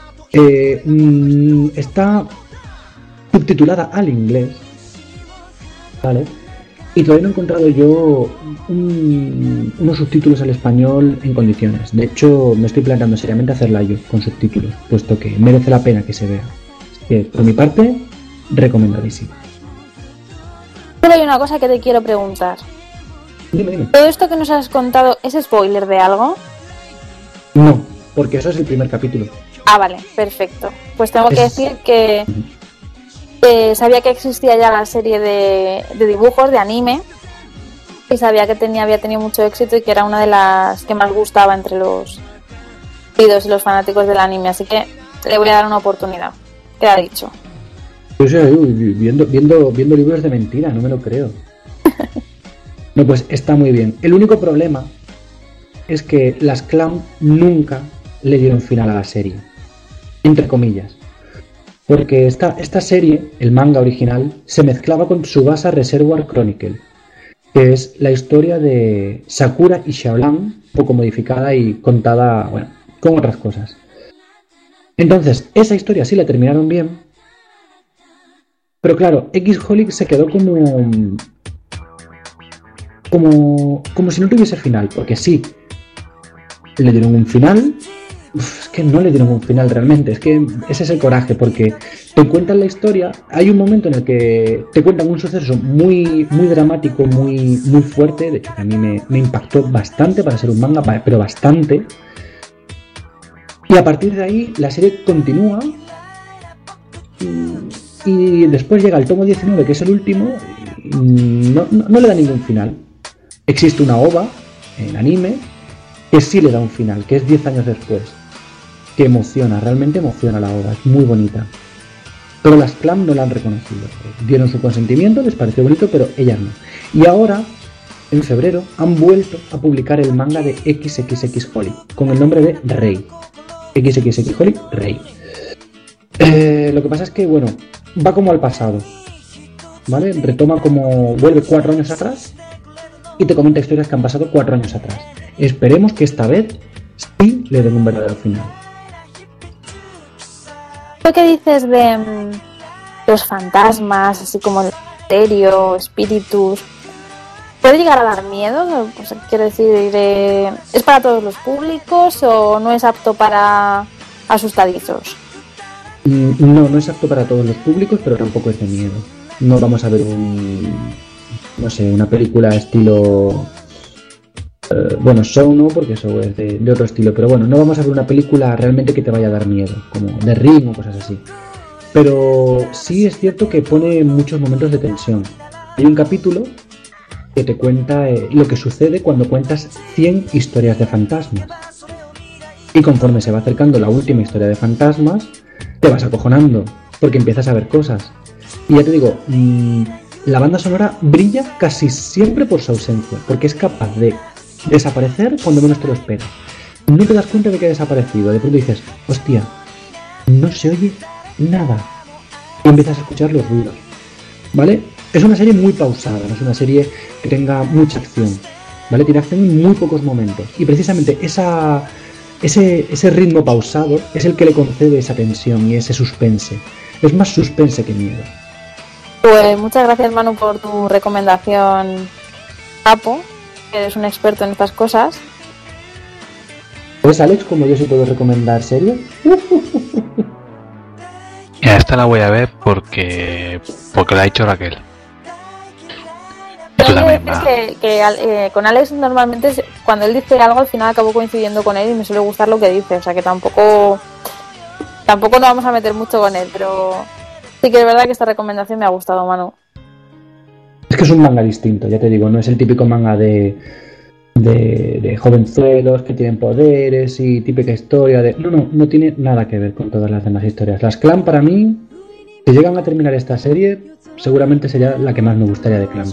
S2: está subtitulada al inglés, ¿vale? Y todavía no he encontrado yo unos subtítulos al español en condiciones. De hecho, me estoy planteando seriamente hacerla yo con subtítulos, puesto que merece la pena que se vea. Así que, por mi parte, recomendadísimo.
S1: Solo hay una cosa que te quiero preguntar.
S2: Dime.
S1: ¿Todo esto que nos has contado es spoiler de algo?
S2: No, porque eso es el primer capítulo.
S1: Ah, vale, perfecto. Pues tengo que
S2: Es-
S1: decir que sabía que existía ya la serie de dibujos, de anime, y sabía que había tenido mucho éxito y que era una de las que más gustaba entre los y los fanáticos del anime, así que le voy a dar una oportunidad. Queda dicho.
S2: O sea, viendo libros de mentira, no me lo creo. No, pues está muy bien. El único problema es que las Clamp nunca le dieron final a la serie. Entre comillas. Porque esta serie, el manga original, se mezclaba con Tsubasa Reservoir Chronicle, que es la historia de Sakura y Xiaolan, un poco modificada y contada, bueno, con otras cosas. Entonces, esa historia sí la terminaron bien, pero claro, X-Holic se quedó como si no tuviese final, porque sí, le dieron un final. Es que no le dieron un final realmente, es que ese es el coraje, porque te cuentan la historia, hay un momento en el que te cuentan un suceso muy, muy dramático, muy, muy fuerte, de hecho que a mí me impactó bastante para ser un manga, pero bastante, y a partir de ahí la serie continúa y después llega el tomo 19, que es el último, y no le da ningún final. Existe una OVA en anime que sí le da un final, que es 10 años después, que emociona, realmente emociona la obra, es muy bonita. Pero las Clamp no la han reconocido. Dieron su consentimiento, les pareció bonito, pero ellas no. Y ahora, en febrero, han vuelto a publicar el manga de XXX Holly, con el nombre de Rei. XXX Holly, Rei. Lo que pasa es que, bueno, va como al pasado, ¿vale? Retoma como... vuelve 4 años atrás y te comenta historias que han pasado 4 años atrás. Esperemos que esta vez sí le den un verdadero final.
S1: ¿Lo que dices de los fantasmas, así como el misterio, espíritus, puede llegar a dar miedo? O sea, quiero decir, ¿es para todos los públicos o no es apto para asustadizos?
S2: No es apto para todos los públicos, pero tampoco es de miedo. No vamos a ver una película estilo... bueno, Saw no, porque Saw es de otro estilo, pero bueno, no vamos a ver una película realmente que te vaya a dar miedo, como The Ring o cosas así. Pero sí es cierto que pone muchos momentos de tensión. Hay un capítulo que te cuenta lo que sucede cuando cuentas 100 historias de fantasmas. Y conforme se va acercando la última historia de fantasmas, te vas acojonando, porque empiezas a ver cosas. Y ya te digo, la banda sonora brilla casi siempre por su ausencia, porque es capaz de desaparecer cuando menos te lo esperas. No te das cuenta de que ha desaparecido, de pronto dices, hostia, no se oye nada. Y empiezas a escuchar los ruidos, ¿vale? Es una serie muy pausada, no es una serie que tenga mucha acción, ¿vale? Tiene acción en muy pocos momentos. Y precisamente ese ritmo pausado es el que le concede esa tensión y ese suspense. Es más suspense que miedo.
S1: Pues muchas gracias, Manu, por tu recomendación, capo, que eres un experto en estas cosas.
S2: Pues Alex, como yo sí puedo recomendar series.
S3: Mira, esta la voy a ver porque la ha dicho Raquel. Y tú también, va.
S1: Con Alex normalmente cuando él dice algo al final acabo coincidiendo con él y me suele gustar lo que dice, o sea que tampoco nos vamos a meter mucho con él, pero sí que es verdad que esta recomendación me ha gustado, Manu.
S2: Es que es un manga distinto, ya te digo, no es el típico manga de jovenzuelos que tienen poderes y típica historia de... No tiene nada que ver con todas las demás historias. Las Clamp, para mí, si llegan a terminar esta serie, seguramente sería la que más me gustaría de Clamp.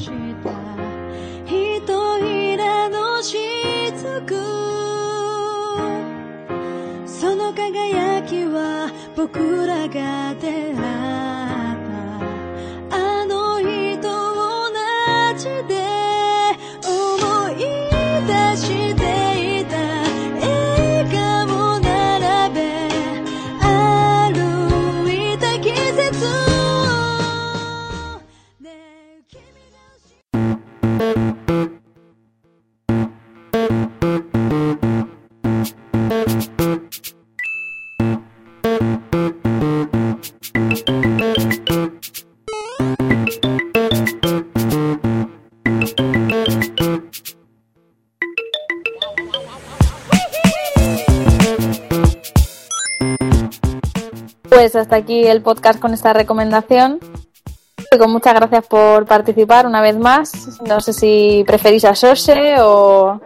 S1: Pues hasta aquí el podcast con esta recomendación. Con muchas gracias por participar una vez más. No sé si preferís a Sose o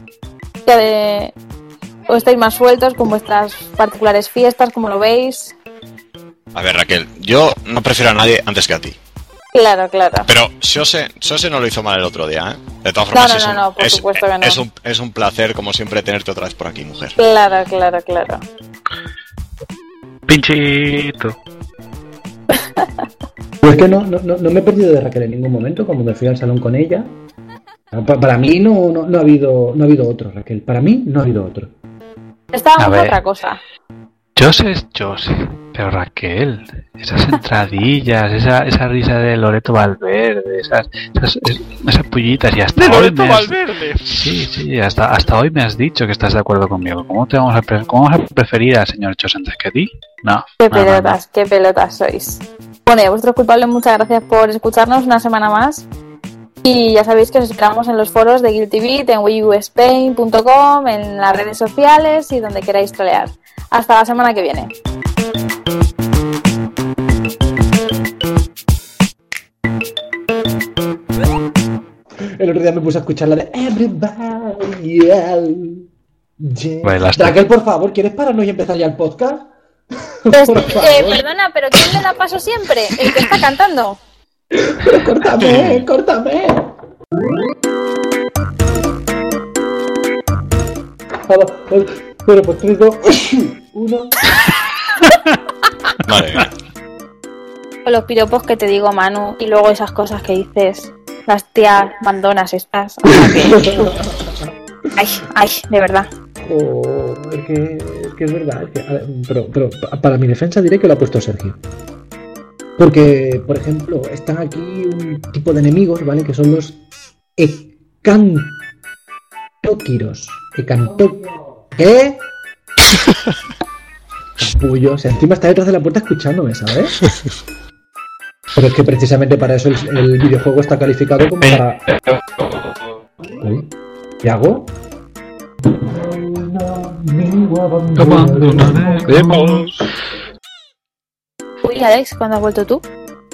S1: estáis más sueltos con vuestras particulares fiestas, como lo veis.
S4: A ver, Raquel, yo no prefiero a nadie antes que a ti.
S1: Claro.
S4: Pero Sose no lo hizo mal el otro día, ¿eh? De todas formas,
S1: No, por supuesto que no.
S4: Es un placer, como siempre, tenerte otra vez por aquí, mujer.
S1: Claro.
S3: Pinchito.
S2: Pues que no me he perdido de Raquel en ningún momento, como me fui al salón con ella. Para mí no ha habido otro, Raquel. Para mí no ha habido otro.
S1: Estábamos otra cosa.
S3: Jose es Jose, pero Raquel, esas entradillas, esa risa de Loreto Valverde, esas pullitas y hasta hoy
S6: Valverde.
S3: Sí, hasta hoy me has dicho que estás de acuerdo conmigo. ¿Cómo vamos a preferir al señor Jose antes que a ti? No.
S1: Qué pelotas sois. Bueno, y a vuestros culpables, muchas gracias por escucharnos una semana más. Y ya sabéis que os esperamos en los foros de Guilty Beat, en wiiuspain.com, en las redes sociales y donde queráis trolear. Hasta la semana que viene.
S2: El otro día me puse a escuchar la de Everybody Else. Raquel, por favor, ¿quieres pararnos y empezar ya el podcast?
S1: Perdona, pero ¿quién le da paso siempre? El que está cantando.
S2: Pero córtame. Bueno, pues 3, 2, 1.
S4: Madre mía.
S1: Con los piropos que te digo, Manu, y luego esas cosas que dices, las tías mandonas estas. Ay, de verdad.
S2: Es que es verdad. Pero para mi defensa diré que lo ha puesto Sergio. Porque, por ejemplo, están aquí un tipo de enemigos, ¿vale? Que son los Ecantóquiros. ¿Qué? Capullo. O sea, encima está detrás de la puerta escuchándome, ¿sabes? Pero es que precisamente para eso el videojuego está calificado como para... ¿Uy? ¿Qué hago?
S1: Uy, Alex, ¿cuándo has vuelto tú?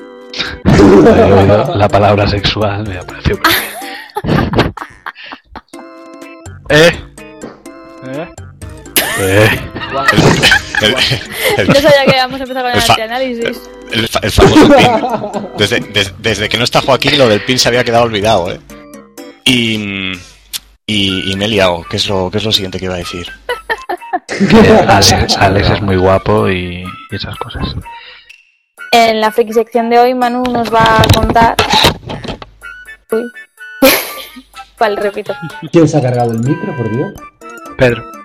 S3: La palabra sexual me apareció.
S1: No sabía que íbamos a empezar con el análisis.
S4: El famoso pin. Desde que no está Joaquín, lo del pin se había quedado olvidado, ¿eh? Y me he liado. ¿Qué es lo siguiente que iba a decir?
S3: Alex es muy guapo y esas cosas.
S1: En la friki sección de hoy, Manu nos va a contar... Uy. Vale, repito.
S2: ¿Quién se ha cargado el micro, por Dios?
S3: Pedro.